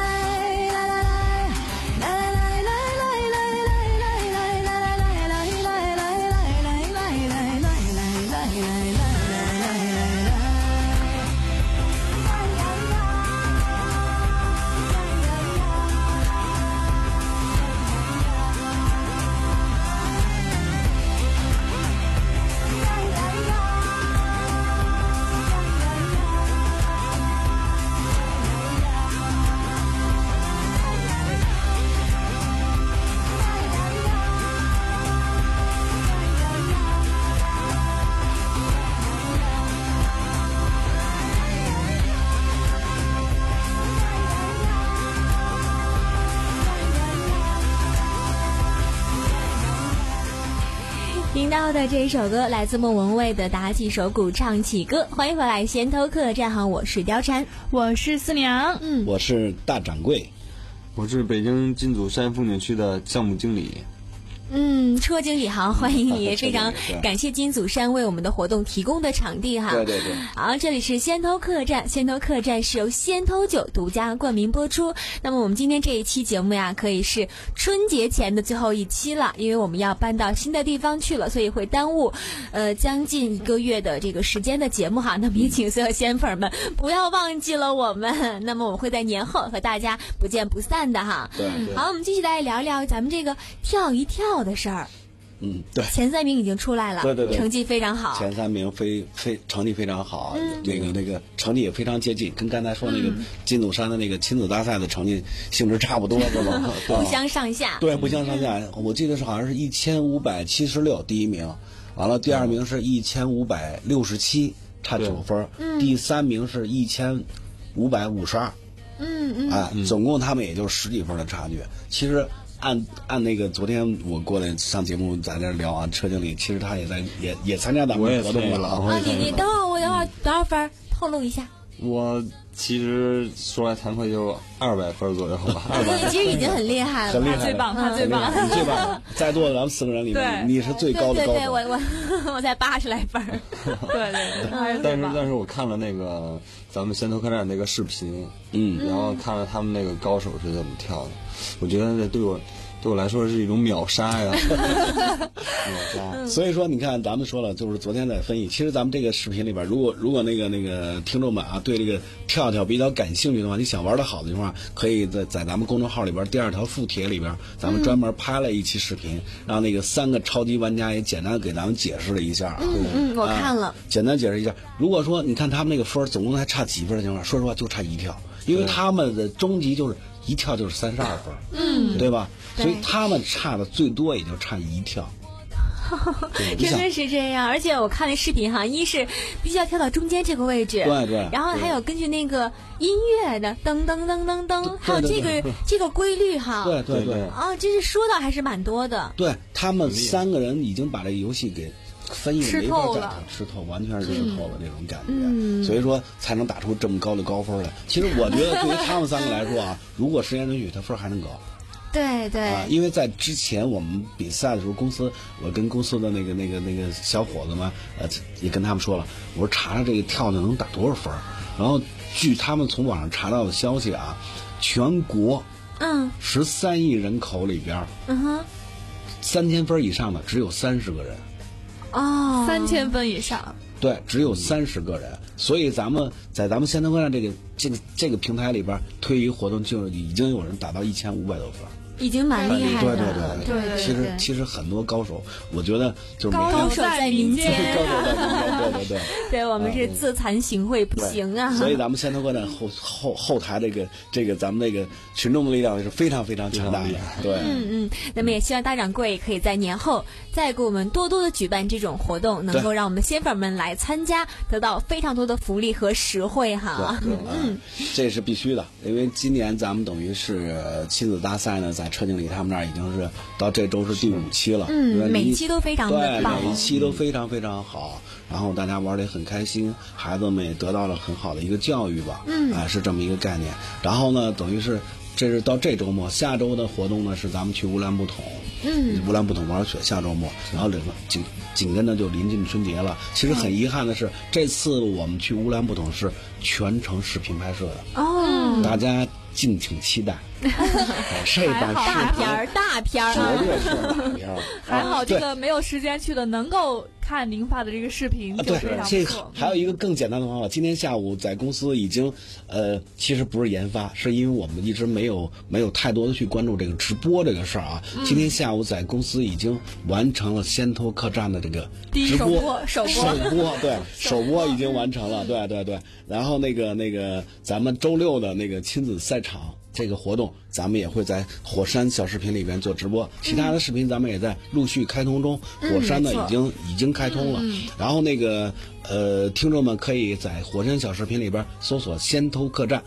Speaker 21: 听到的这首歌来自莫文蔚的《打起手鼓唱起歌》。欢迎回来先头客栈，好，我是貂蝉，
Speaker 11: 我是思娘，
Speaker 12: 嗯，我是大掌柜，
Speaker 13: 我是北京金祖山风景区的项目经理。
Speaker 21: 嗯，车经理好，欢迎你，非常感谢金祖山为我们的活动提供的场地哈。
Speaker 12: 对对对。
Speaker 21: 好，这里是先头客栈，先头客栈是由先头酒独家冠名播出。那么我们今天这一期节目呀，可以是春节前的最后一期了，因为我们要搬到新的地方去了，所以会耽误呃将近一个月的这个时间的节目哈。那么也请所有仙粉们不要忘记了我们。那么我们会在年后和大家不见不散的哈。
Speaker 12: 对。
Speaker 21: 好，我们继续来聊聊咱们这个跳一跳的事儿。
Speaker 12: 嗯，对，
Speaker 21: 前三名已经出来了，
Speaker 12: 对对对，
Speaker 21: 成绩非常好。
Speaker 12: 前三名非非成绩非常好，嗯、那个那个成绩也非常接近，跟刚才说那个金祖山的那个亲子大赛的成绩性质差不多，是吧？
Speaker 21: 不相上下。
Speaker 12: 对，不相上下。我记得是好像是一千五百七十六第一名，完了第二名是一千五百六十七，差九分。嗯。第三名是一千五百五十二。
Speaker 21: 嗯嗯。
Speaker 12: 哎，总共他们也就十几分的差距。其实。按按那个昨天我过来上节目在这聊啊，车经理其实他也在也也参加咱们活动了
Speaker 21: 啊。你你等会儿我等会儿多少分透露一下？
Speaker 13: 我其实说来惭愧就二百分左右吧。
Speaker 21: 你其实已经很厉害了，
Speaker 12: 很厉害，
Speaker 11: 他最棒，他最棒，
Speaker 12: 你最棒。在座的咱们四个人里面，你是最高的高手。
Speaker 21: 对对对，我我我才八十来分。
Speaker 11: 对对对，
Speaker 13: 但是但是我看了那个咱们先头客栈那个视频，嗯，然后看了他们那个高手是怎么跳的。我觉得这对我对我来说是一种秒杀呀，秒
Speaker 12: 杀。所以说，你看，咱们说了，就是昨天在分析，其实咱们这个视频里边，如果如果那个那个听众们啊，对这个跳跳比较感兴趣的话，你想玩的好的话，可以在在咱们公众号里边第二条附帖里边，咱们专门拍了一期视频，嗯、让那个三个超级玩家也简单给咱们解释了一下啊。
Speaker 21: 嗯嗯，我看了、啊，
Speaker 12: 简单解释一下。如果说你看他们那个分总共还差几分的情况，说实话就差一跳，因为他们的终极就是。一跳就是三十二分，嗯，对吧？对，所以他们差的最多也就差一跳，
Speaker 21: 真的是这样。而且我看那视频哈，一是必须要跳到中间这个位置，
Speaker 12: 对对，
Speaker 21: 然后还有根据那个音乐的噔噔噔噔噔，还有这个这个规律哈，
Speaker 12: 对对对，
Speaker 21: 啊，这是说的还是蛮多的。
Speaker 12: 对他们三个人已经把这个游戏给。分析没法再吃透，完全是吃透了这种感觉，嗯、所以说才能打出这么高的高分来。其实我觉得对于他们三个来说啊，如果时间允许，他分还能高。
Speaker 21: 对对
Speaker 12: 啊，因为在之前我们比赛的时候，公司我跟公司的那个那个那个小伙子们，呃，也跟他们说了，我说查查这个跳呢能打多少分，然后据他们从网上查到的消息啊，全国嗯十三亿人口里边，嗯哼，三千分以上的只有三十个人。
Speaker 21: 哦，
Speaker 11: 三千分以上，
Speaker 12: 对，只有三十个人，所以咱们在咱们先头客栈这个这个这个平台里边推一个活动，就已经有人达到一千五百多分，
Speaker 21: 已经蛮厉害
Speaker 12: 的。对
Speaker 21: 对
Speaker 12: 对
Speaker 21: 对对对，
Speaker 12: 其实其实很多高手，我觉得就是
Speaker 21: 高手在民间，
Speaker 12: 高手在民间，对对对。
Speaker 21: 对我们是自惭形秽不行啊。
Speaker 12: 所以咱们先头客栈后后后台这个这个咱们那个群众的力量也是非常非常强大的。对，
Speaker 21: 嗯嗯。那么也希望大掌柜可以在年后再给我们多多的举办这种活动，能够让我们的仙粉们来参加，得到非常多的福利和实惠哈。
Speaker 12: 嗯，这是必须的，因为今年咱们等于是亲子大赛呢，在车经理他们那儿已经是到这周是第五期了。
Speaker 21: 嗯，每一期都非常的棒，
Speaker 12: 每一期都非常非常好，然后大家玩得也很开心，孩子们也得到了很好的一个教育吧。嗯，啊、呃，是这么一个概念。然后呢，等于是。这是到这周末，下周的活动呢是咱们去乌兰布统，嗯，乌兰布统玩雪，下周末，然后这个紧紧跟着就临近春节了。其实很遗憾的是，嗯、这次我们去乌兰布统是全程视频拍摄的哦，大家敬请期待。这版
Speaker 21: 大片儿，大片儿，
Speaker 12: 绝对是大片儿。
Speaker 11: 还好这个没有时间去的，能够看您发的这个视频就非常不错。
Speaker 12: 这个还有一个更简单的方法，今天下午在公司已经，呃，其实不是研发，是因为我们一直没有没有太多的去关注这个直播这个事儿啊。嗯、今天下午在公司已经完成了先头客栈的这个直播，
Speaker 21: 首播，
Speaker 12: 首播，对，首播已经完成了，对对对。然后那个那个咱们周六的那个亲子赛场。这个活动咱们也会在火山小视频里边做直播，其他的视频咱们也在陆续开通中。嗯、火山呢已经已经开通了，嗯、然后那个呃，听众们可以在火山小视频里边搜索“先头客栈”，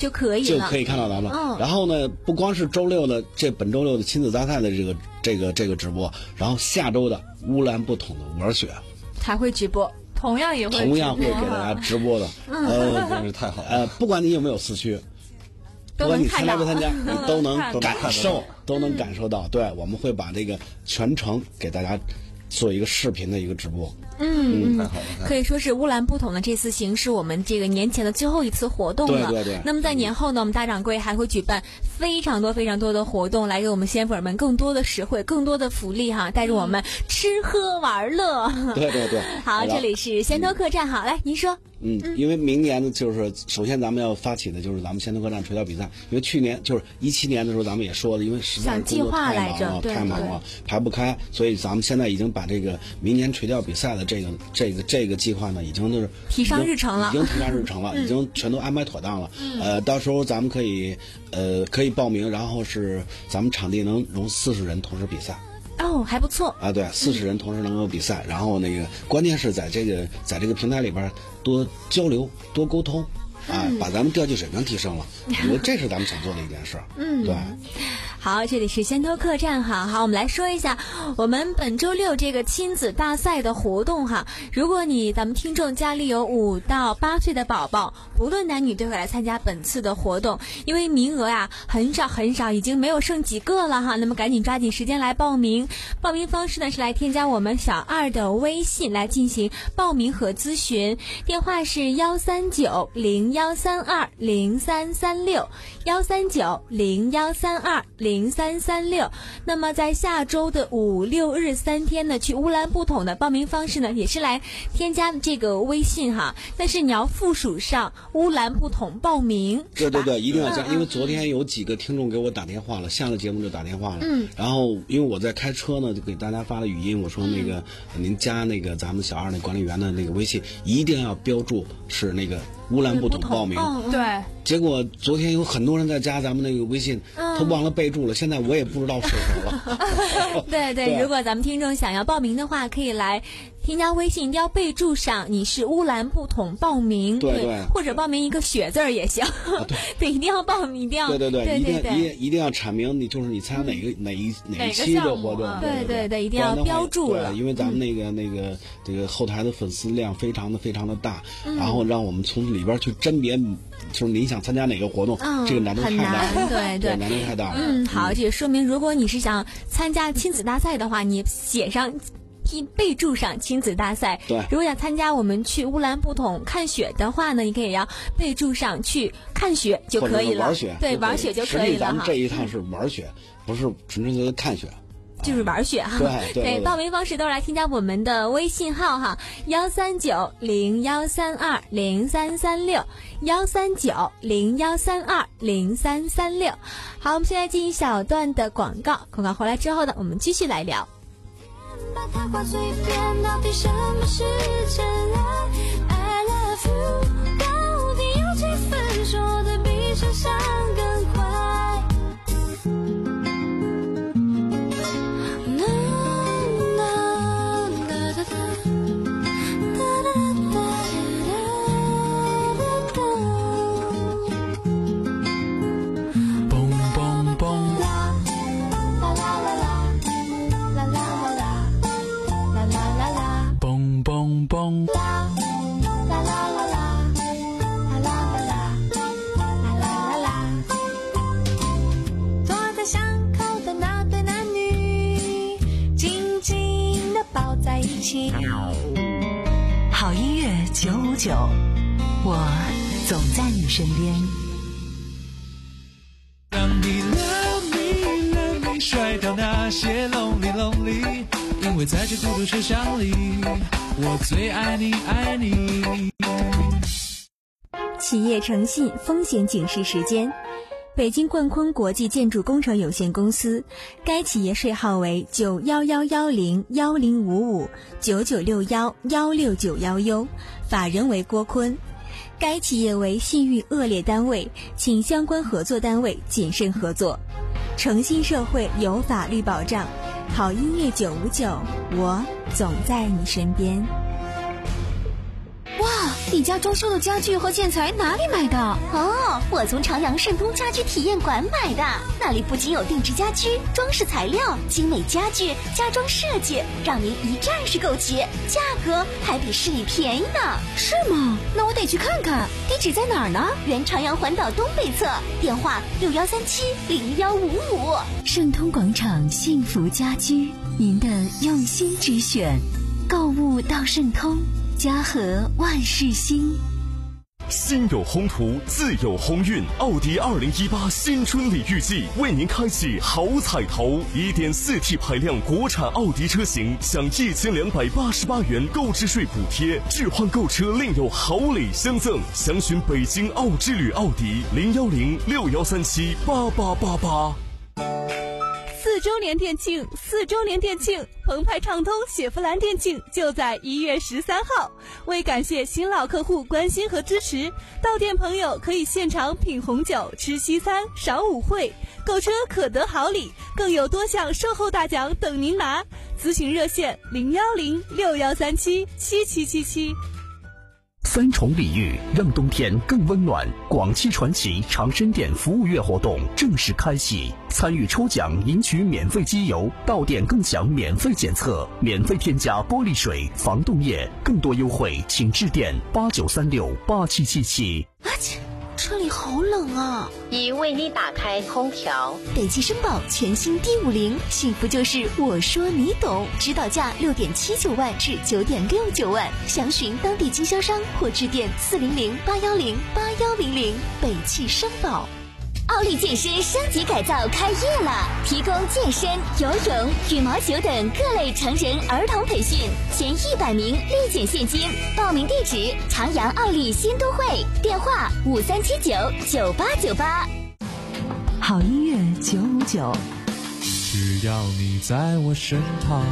Speaker 21: 就可以了，
Speaker 12: 就可以看到咱们。嗯，然后呢，不光是周六的这本周六的亲子大赛的这个这个这个直播，然后下周的乌兰布统的玩雪
Speaker 21: 还会直播。
Speaker 11: 同样也会
Speaker 12: 同样会给大家直播的，
Speaker 21: 嗯、
Speaker 12: 呃，
Speaker 13: 真是太好了。
Speaker 12: 呃，不管你有没有四驱，不管你参加不参加，你都能感受，都能感受到。对，我们会把这个全程给大家做一个视频的一个直播。
Speaker 21: 嗯
Speaker 12: 嗯，
Speaker 21: 可以说是乌兰布统的这次行是我们这个年前的最后一次活动了。
Speaker 12: 对对对。
Speaker 21: 那么在年后呢，我们大掌柜还会举办非常多非常多的活动，来给我们仙粉们更多的实惠、更多的福利哈，带着我们吃喝玩乐。
Speaker 12: 对对对。
Speaker 21: 好，这里是仙头客栈，好，来您说。
Speaker 12: 嗯，因为明年呢，就是首先咱们要发起的就是咱们仙头客栈垂钓比赛，因为去年就是一七年的时候，咱们也说了，因为实在是工作太忙了，太忙了，排不开，所以咱们现在已经把这个明年垂钓比赛的这个这个这个计划呢，已经就是
Speaker 21: 提上日程了，
Speaker 12: 已经提上日程了，已经全都安排妥当了。嗯、呃，到时候咱们可以呃可以报名，然后是咱们场地能容四十人同时比赛。
Speaker 21: 哦，还不错
Speaker 12: 啊！对，四十人同时能够比赛，嗯、然后那个关键是在这个在这个平台里边多交流、多沟通，啊，嗯、把咱们钓具水平提升了，我觉得这是咱们想做的一件事。
Speaker 21: 嗯，
Speaker 12: 对。
Speaker 21: 好，这里是仙头客栈哈。好，我们来说一下我们本周六这个亲子大赛的活动哈。如果你咱们听众家里有五到八岁的宝宝，不论男女都会来参加本次的活动，因为名额呀很少很少，已经没有剩几个了哈。那么赶紧抓紧时间来报名。报名方式呢是来添加我们小二的微信来进行报名和咨询，电话是幺三九零幺三二零三三六幺三九零幺三二零。零三三六。那么在下周的五六日三天呢，去乌兰布统的报名方式呢，也是来添加这个微信哈，但是你要附属上乌兰布统报名。
Speaker 12: 对对对，一定要加，嗯、因为昨天有几个听众给我打电话了，下了节目就打电话了。嗯。然后因为我在开车呢，就给大家发了语音，我说那个、嗯、您加那个咱们小二那管理员的那个微信，一定要标注是那个乌兰布统报名。
Speaker 21: 嗯、
Speaker 11: 对。
Speaker 12: 结果昨天有很多人在加咱们那个微信，嗯、他忘了备注了，现在我也不知道是谁了。
Speaker 21: 对对，如果咱们听众想要报名的话，可以来添加微信，一定要备注上你是乌兰布统报名，
Speaker 12: 对对，
Speaker 21: 或者报名一个雪字儿也行。啊、对, 对，一定要报名，一定要
Speaker 12: 对对对，
Speaker 21: 对对对，
Speaker 12: 一定一定要阐明你就是你参加哪个、嗯、哪一哪一期的活动，
Speaker 21: 对对
Speaker 12: 对,
Speaker 21: 对，一定要标注了。
Speaker 12: 对，因为咱们那个、嗯、那个这个后台的粉丝量非常的非常的大，嗯、然后让我们从里边去甄别，就是你想参加哪个活动，嗯、这个难度太大了，
Speaker 21: 对 对, 对，
Speaker 12: 难度太大了。
Speaker 21: 嗯，好，这也说明如果你是想参加亲子大赛的话，你写上。备注上亲子大赛。
Speaker 12: 对，
Speaker 21: 如果想参加我们去乌兰布统看雪的话呢，你可以要备注上去看雪就可以了。
Speaker 12: 玩雪，
Speaker 21: 对，玩雪就可以了。
Speaker 12: 实际咱们这一趟是玩雪，不是纯纯粹的看雪。
Speaker 21: 就是玩雪哈，
Speaker 12: 对 对,
Speaker 21: 对, 对，报名方式都是来添加我们的微信号哈，幺三九零幺三二零三三六，幺三九零幺三二零三三六。好，我们现在进一小段的广告，广告回来之后呢，我们继续来聊。
Speaker 10: 把它挂嘴边，到底什么是真爱 ？I love you， 到底有几分说的比想象更快？
Speaker 15: 蹦
Speaker 10: 啦啦啦啦啦啦啦啦啦啦啦，坐在巷口的那对男女紧紧地抱在一起。
Speaker 9: 好音乐九五九，我总在你身边。
Speaker 15: 让你 love me love me 甩掉那些 lonely lonely， 因为在这孤独车厢里我最爱你爱你。
Speaker 21: 企业诚信风险警示时间，北京冠坤国际建筑工程有限公司，该企业税号为九幺幺幺零幺零五五九九六幺幺六九幺 U， 法人为郭坤。该企业为信誉恶劣单位，请相关合作单位谨慎合作。诚信社会有法律保障，好音乐九五九，我总在你身边。
Speaker 16: 哇，
Speaker 5: 你家装修的家具和建材哪里买的？
Speaker 16: 哦，我从长阳盛通家居体验馆买的，那里不仅有定制家居、装饰材料、精美家具、家装设计，让您一站式购齐，价格还比市里便宜呢。
Speaker 5: 是吗？那我得去看看。地址在哪儿呢？
Speaker 16: 原长阳环岛东北侧，电话六幺三七零幺五五。
Speaker 5: 盛通广场幸福家居，您的用心之选。购物到盛通，家和万事兴。
Speaker 1: 心有宏图，自有鸿运。奥迪二零一八新春礼遇季为您开启好彩头， 一点四 T 排量国产奥迪车型享一千两百八十八元购置税补贴，置换购车另有好礼相赠。详询北京奥之旅奥迪零幺零六幺三七八八八八。
Speaker 3: 四周年店庆，四周年店庆，澎湃畅通雪佛兰店庆就在一月十三号。为感谢新老客户关心和支持，到店朋友可以现场品红酒、吃西餐、赏舞会，购车可得好礼，更有多项售后大奖等您拿。咨询热线零幺零六幺三七七七七七。
Speaker 22: 三重礼遇让冬天更温暖。广汽传祺长生店服务月活动正式开启，参与抽奖赢取免费机油，到店更享免费检测，免费添加玻璃水、防冻液，更多优惠请致电八九三六八七七七。
Speaker 16: 啊切，车里好冷啊！
Speaker 23: 已为你打开空调。
Speaker 16: 北汽绅宝全新 D 五零，幸福就是我说你懂，指导价六点七九万至九点六九万，详询当地经销商或致电四零零八幺零八幺零零。北汽绅宝。
Speaker 5: 奥利健身升级改造开业了，提供健身、游泳、羽毛球等各类成人儿童培训，前一百名立减现金。报名地址：长阳奥利新都会，电话五三七九九八九八。
Speaker 9: 好音乐九五九，
Speaker 15: 只要你在我身旁。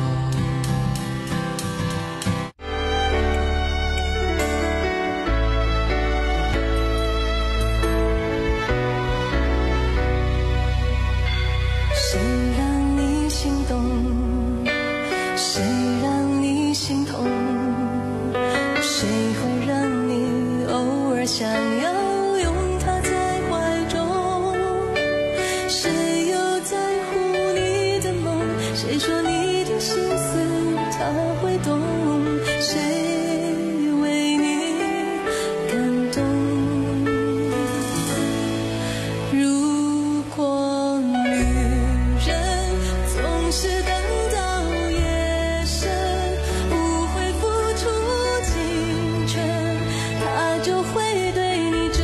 Speaker 10: 就会对你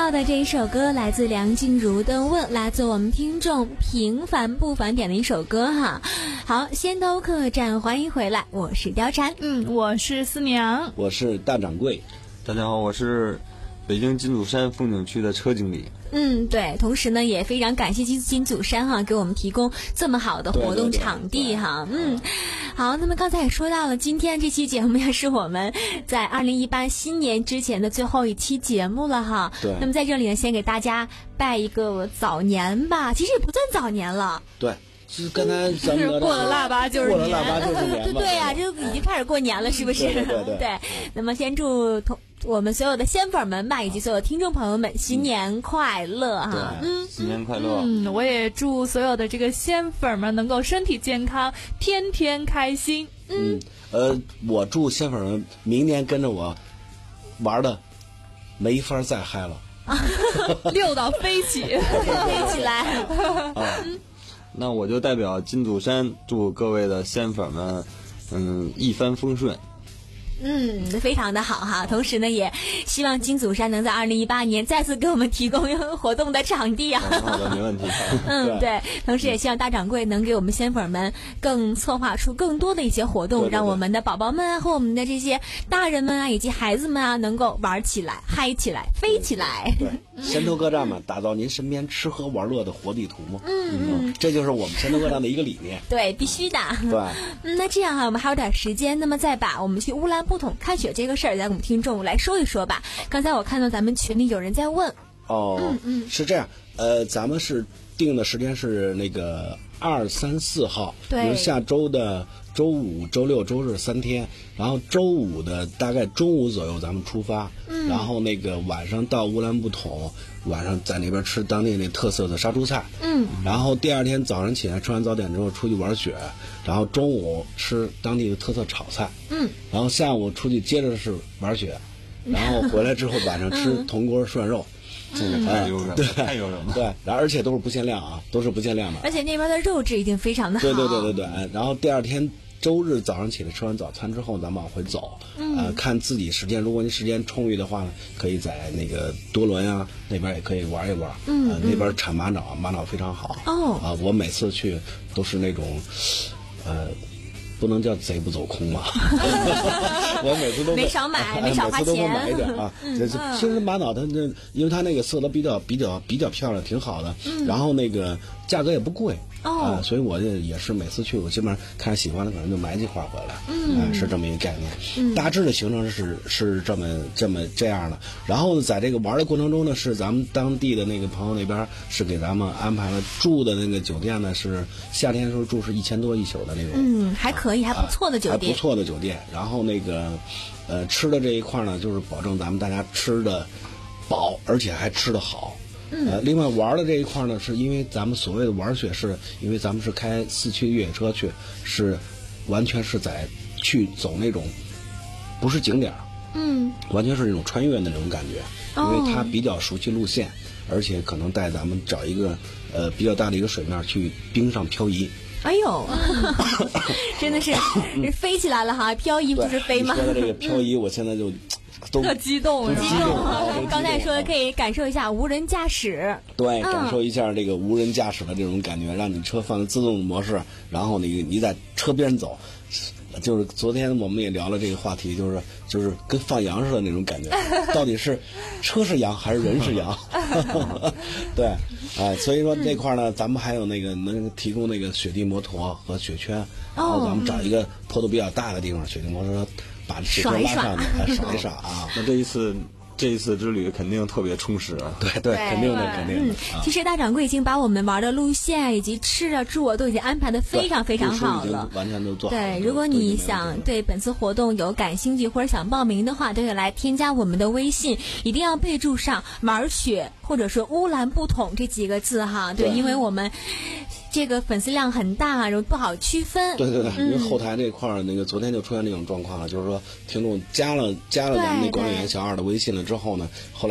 Speaker 21: 到的这一首歌来自梁静茹的《问》，来自我们听众平凡不凡点的一首歌哈。好，先头客栈，欢迎回来，我是貂蝉，
Speaker 11: 嗯，我是思娘，
Speaker 12: 我是大掌柜。
Speaker 13: 大家好，我是北京金祖山风景区的车经理。
Speaker 21: 嗯，对，同时呢也非常感谢金金祖山哈，给我们提供这么好的活动场地哈。嗯，好，那么刚才也说到了，今天这期节目呀是我们在二零一八新年之前的最后一期节目了哈。
Speaker 12: 对。
Speaker 21: 那么在这里呢，先给大家拜一个早年吧，其实也不算早年了。
Speaker 12: 对。就是刚才咱们
Speaker 21: 过了腊八就是
Speaker 12: 年，过了腊八就是年
Speaker 21: 对对呀、啊，这已经开始过年了，是不是？
Speaker 12: 对对 对,
Speaker 21: 对。那么先祝同我们所有的仙粉们吧，以及所有听众朋友们新年快乐哈！
Speaker 13: 嗯，新年快乐！
Speaker 11: 嗯，我也祝所有的这个仙粉们能够身体健康，天天开心。
Speaker 12: 嗯，呃，我祝仙粉们明年跟着我玩的没法再嗨了，
Speaker 11: 溜到飞起，
Speaker 21: 飞起来。
Speaker 13: 啊那我就代表金祖山祝各位的仙粉们，嗯，一帆风顺。
Speaker 21: 嗯，非常的好哈。同时呢，也希望金祖山能在二零一八年再次给我们提供活动的场地啊。
Speaker 13: 好的，没问题。
Speaker 21: 嗯，对。同时也希望大掌柜能给我们仙粉们更策划出更多的一些活动，
Speaker 12: 对对对，
Speaker 21: 让我们的宝宝们啊和我们的这些大人们啊以及孩子们啊能够玩起来、嗨起来、飞起来。
Speaker 12: 对，仙头客栈嘛，打造您身边吃喝玩乐的活地图嘛。
Speaker 21: 嗯
Speaker 12: 嗯，这就是我们仙头客栈的一个理念。
Speaker 21: 对，必须的。
Speaker 12: 对。
Speaker 21: 嗯，那这样哈，我们还有点时间，那么再把我们去乌兰布统看雪这个事儿，再给我们听众来说一说吧。刚才我看到咱们群里有人在问。
Speaker 12: 哦，
Speaker 21: 嗯嗯，
Speaker 12: 是这样，呃，咱们是定的时间是那个二三四号，
Speaker 21: 对，
Speaker 12: 就是下周的周五、周六、周日三天，然后周五的大概中午左右咱们出发，
Speaker 21: 嗯，
Speaker 12: 然后那个晚上到乌兰布统，晚上在那边吃当地那特色的杀猪菜，
Speaker 21: 嗯，
Speaker 12: 然后第二天早上起来吃完早点之后出去玩雪，然后中午吃当地的特色炒菜，
Speaker 21: 嗯，
Speaker 12: 然后下午出去接着是玩雪，然后回来之后晚上吃铜锅涮肉。
Speaker 13: 这个太诱人了，
Speaker 12: 对，
Speaker 13: 太诱人了。
Speaker 12: 对，然后而且都是不限量啊，都是不限量的。
Speaker 21: 而且那边的肉质一定非常的好。
Speaker 12: 对对对对对。然后第二天周日早上起来吃完早餐之后，咱们往回走，
Speaker 21: 嗯、
Speaker 12: 呃，看自己时间，如果你时间充裕的话呢，可以在那个多伦啊那边也可以玩一玩。
Speaker 21: 嗯，
Speaker 12: 呃、那边产玛瑙，玛瑙非常好。
Speaker 21: 哦。
Speaker 12: 啊、呃，我每次去都是那种，呃。不能叫贼不走空吧？我每次都
Speaker 21: 没少买，没少花钱，
Speaker 12: 每次都会买一点啊。这是其实玛瑙它那，因为它那个色泽比较比较比较漂亮，挺好的。
Speaker 21: 嗯、
Speaker 12: 然后那个价格也不贵。
Speaker 21: 哦、
Speaker 12: 啊，所以我也是每次去，我基本上看喜欢的，可能就买几块回来，
Speaker 21: 嗯、
Speaker 12: 啊，是这么一个概念。
Speaker 21: 嗯、
Speaker 12: 大致的行程是是这么这么这样的。然后在这个玩的过程中呢，是咱们当地的那个朋友那边是给咱们安排了住的那个酒店呢，是夏天时候住是一千多一宿的那种，
Speaker 21: 嗯，还可以，还不错的酒店，
Speaker 12: 还不错的酒店。然后那个呃吃的这一块呢，就是保证咱们大家吃的饱，而且还吃得好。呃，另外玩的这一块呢，是因为咱们所谓的玩雪，是因为咱们是开四驱越野车去，是完全是在去走那种不是景点，
Speaker 21: 嗯，
Speaker 12: 完全是那种穿越的那种感觉，
Speaker 21: 哦、
Speaker 12: 因为它比较熟悉路线，而且可能带咱们找一个呃比较大的一个水面去冰上漂移。
Speaker 21: 哎呦，真的是飞起来了哈！漂移不是飞吗？
Speaker 12: 说的这个漂移，我现在就。
Speaker 11: 特激动，
Speaker 21: 激动啊！刚才说可以感受一下无人驾驶，
Speaker 12: 对，嗯、感受一下这个无人驾驶的这种感觉，让你车放在自动模式，然后你你在车边走，就是昨天我们也聊了这个话题，就是就是跟放羊似的那种感觉，到底是车是羊还是人是羊？对，哎、呃，所以说这块呢，咱们还有那个能提供那个雪地摩托和雪圈，然后咱们找一个坡度比较大的地方，雪地摩托车。把雪圈拉上去，耍一耍啊！
Speaker 13: 那这一次，这一次之旅肯定特别充实啊！
Speaker 12: 对对，肯定的，肯定的。
Speaker 21: 嗯，其实大掌柜已经把我们玩的路线以及吃啊住啊都已经安排的非常非常好了，
Speaker 12: 完全都做好了。
Speaker 21: 对，如果你想对本次活动有感兴趣或者想报名的话，都可以来添加我们的微信，一定要备注上“玩雪”或者说“乌兰布统”这几个字哈。对，因为我们。这个粉丝量很大，然后不好区分。
Speaker 12: 对对对，
Speaker 21: 嗯、
Speaker 12: 因为后台这块儿那个昨天就出现这种状况了，就是说听众加了加了咱们那管理员小二的微信了之后呢，后来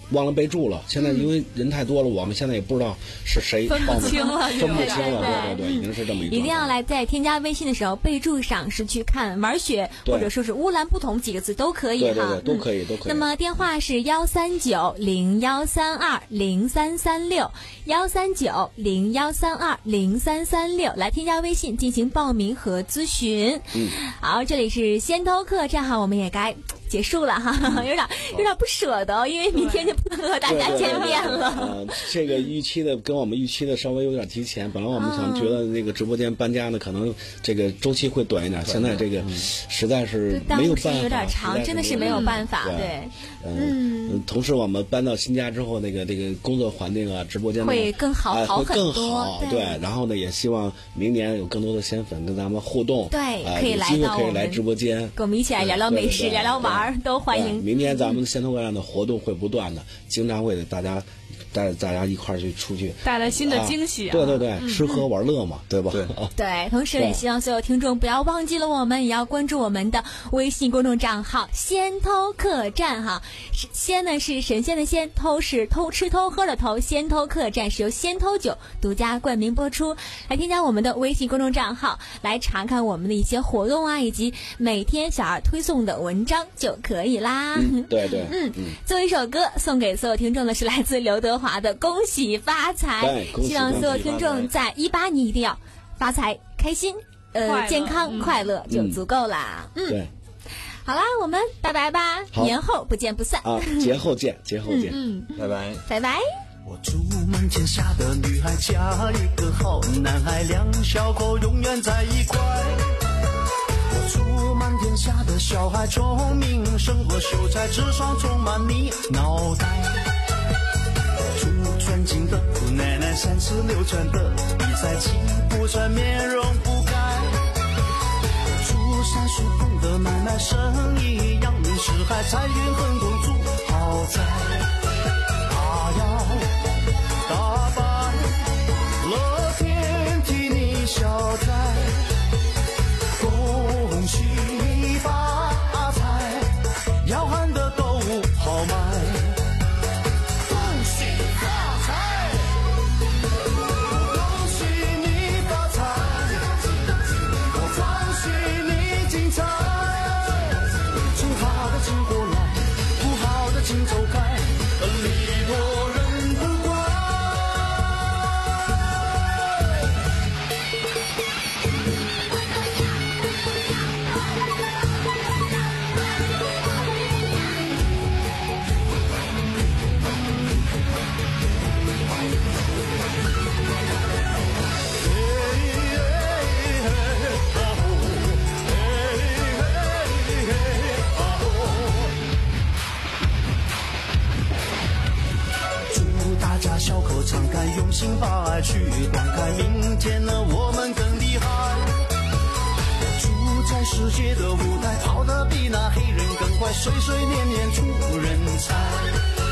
Speaker 12: 忘了备注了。现在因为人太多了，我们现在也不知道是谁
Speaker 21: 分不清了，
Speaker 12: 分不清了，
Speaker 21: 对
Speaker 12: 对对对，已经是这么一个。
Speaker 21: 一定要来在添加微信的时候备注上是去看玩雪或者说是乌兰不同几个字都可以哈，
Speaker 12: 对对对，都可以都可以。
Speaker 21: 那么电话是幺三九零幺三二零三三六幺三九零幺三二零三三六，来添加微信进行报名和咨询。
Speaker 12: 嗯，
Speaker 21: 好，这里是先头客栈哈，我们也该结束了哈，有点有点不舍得，因为明天就不能和大家见面了。
Speaker 12: 呃，这个预期的跟我们预期的稍微有点提前，本来我们想觉得那个直播间搬家呢，可能这个周期会短一点，现在这个实在是没有办法，
Speaker 21: 有点长，真的是没有办法。
Speaker 12: 对，嗯，同时我们搬到新家之后，那个这个工作环境啊，直播间
Speaker 21: 会更好，好
Speaker 12: 很多。更好，对。然后呢，也希望明年有更多的仙粉跟咱们互动，
Speaker 21: 对，
Speaker 12: 可
Speaker 21: 以来到
Speaker 12: 可以来直播间，
Speaker 21: 跟我们一起来聊聊美食，聊聊玩，都欢迎。
Speaker 12: 明年咱们仙头客栈的活动会不断的，经常会给大家带大家一块儿去出去，
Speaker 11: 带来新的惊喜、啊
Speaker 12: 啊。对对对，吃喝玩乐嘛，对吧？
Speaker 13: 对
Speaker 21: 对，同时也希望所有听众不要忘记了我们，也要关注我们的微信公众账号“仙偷客栈”哈。仙呢是神仙的仙，偷是偷吃偷喝的偷，仙偷客栈是由仙偷酒独家冠名播出。来添加我们的微信公众账号，来查看我们的一些活动啊，以及每天小二推送的文章就可以啦。
Speaker 12: 嗯、对对，
Speaker 21: 嗯，最后一首歌送给所有听众的是来自刘德华的《恭喜发财》，希望所有听众在一八年一定要发财、开心、呃健康、快乐就足够啦。
Speaker 12: 嗯，对。
Speaker 21: 好啦，我们拜拜吧，年后不见不散
Speaker 12: 啊！节后见，节后见，
Speaker 21: 嗯，
Speaker 13: 拜拜，
Speaker 21: 拜拜。
Speaker 14: 我祝满天下的女孩嫁一个好男孩，两小口永远在一块。我祝满天下的小孩聪明，生活秀才，智商充满你脑袋。祝尊敬的姑奶奶三十六转的比赛气不喘，面容不改。祝三叔公的买卖生意扬名四海，财运亨通，祝好在。他要打败乐天替你消灾，恭喜发财，要喊的都好卖。恭喜发财，恭喜你发财，我恭喜你精彩。请好的请过来，不好的请走开，礼多人不怪。大家小口常开，用心把爱去灌溉，明天呢我们更厉害。住在世界的舞台，跑得比那黑人更快，岁岁年年出人才。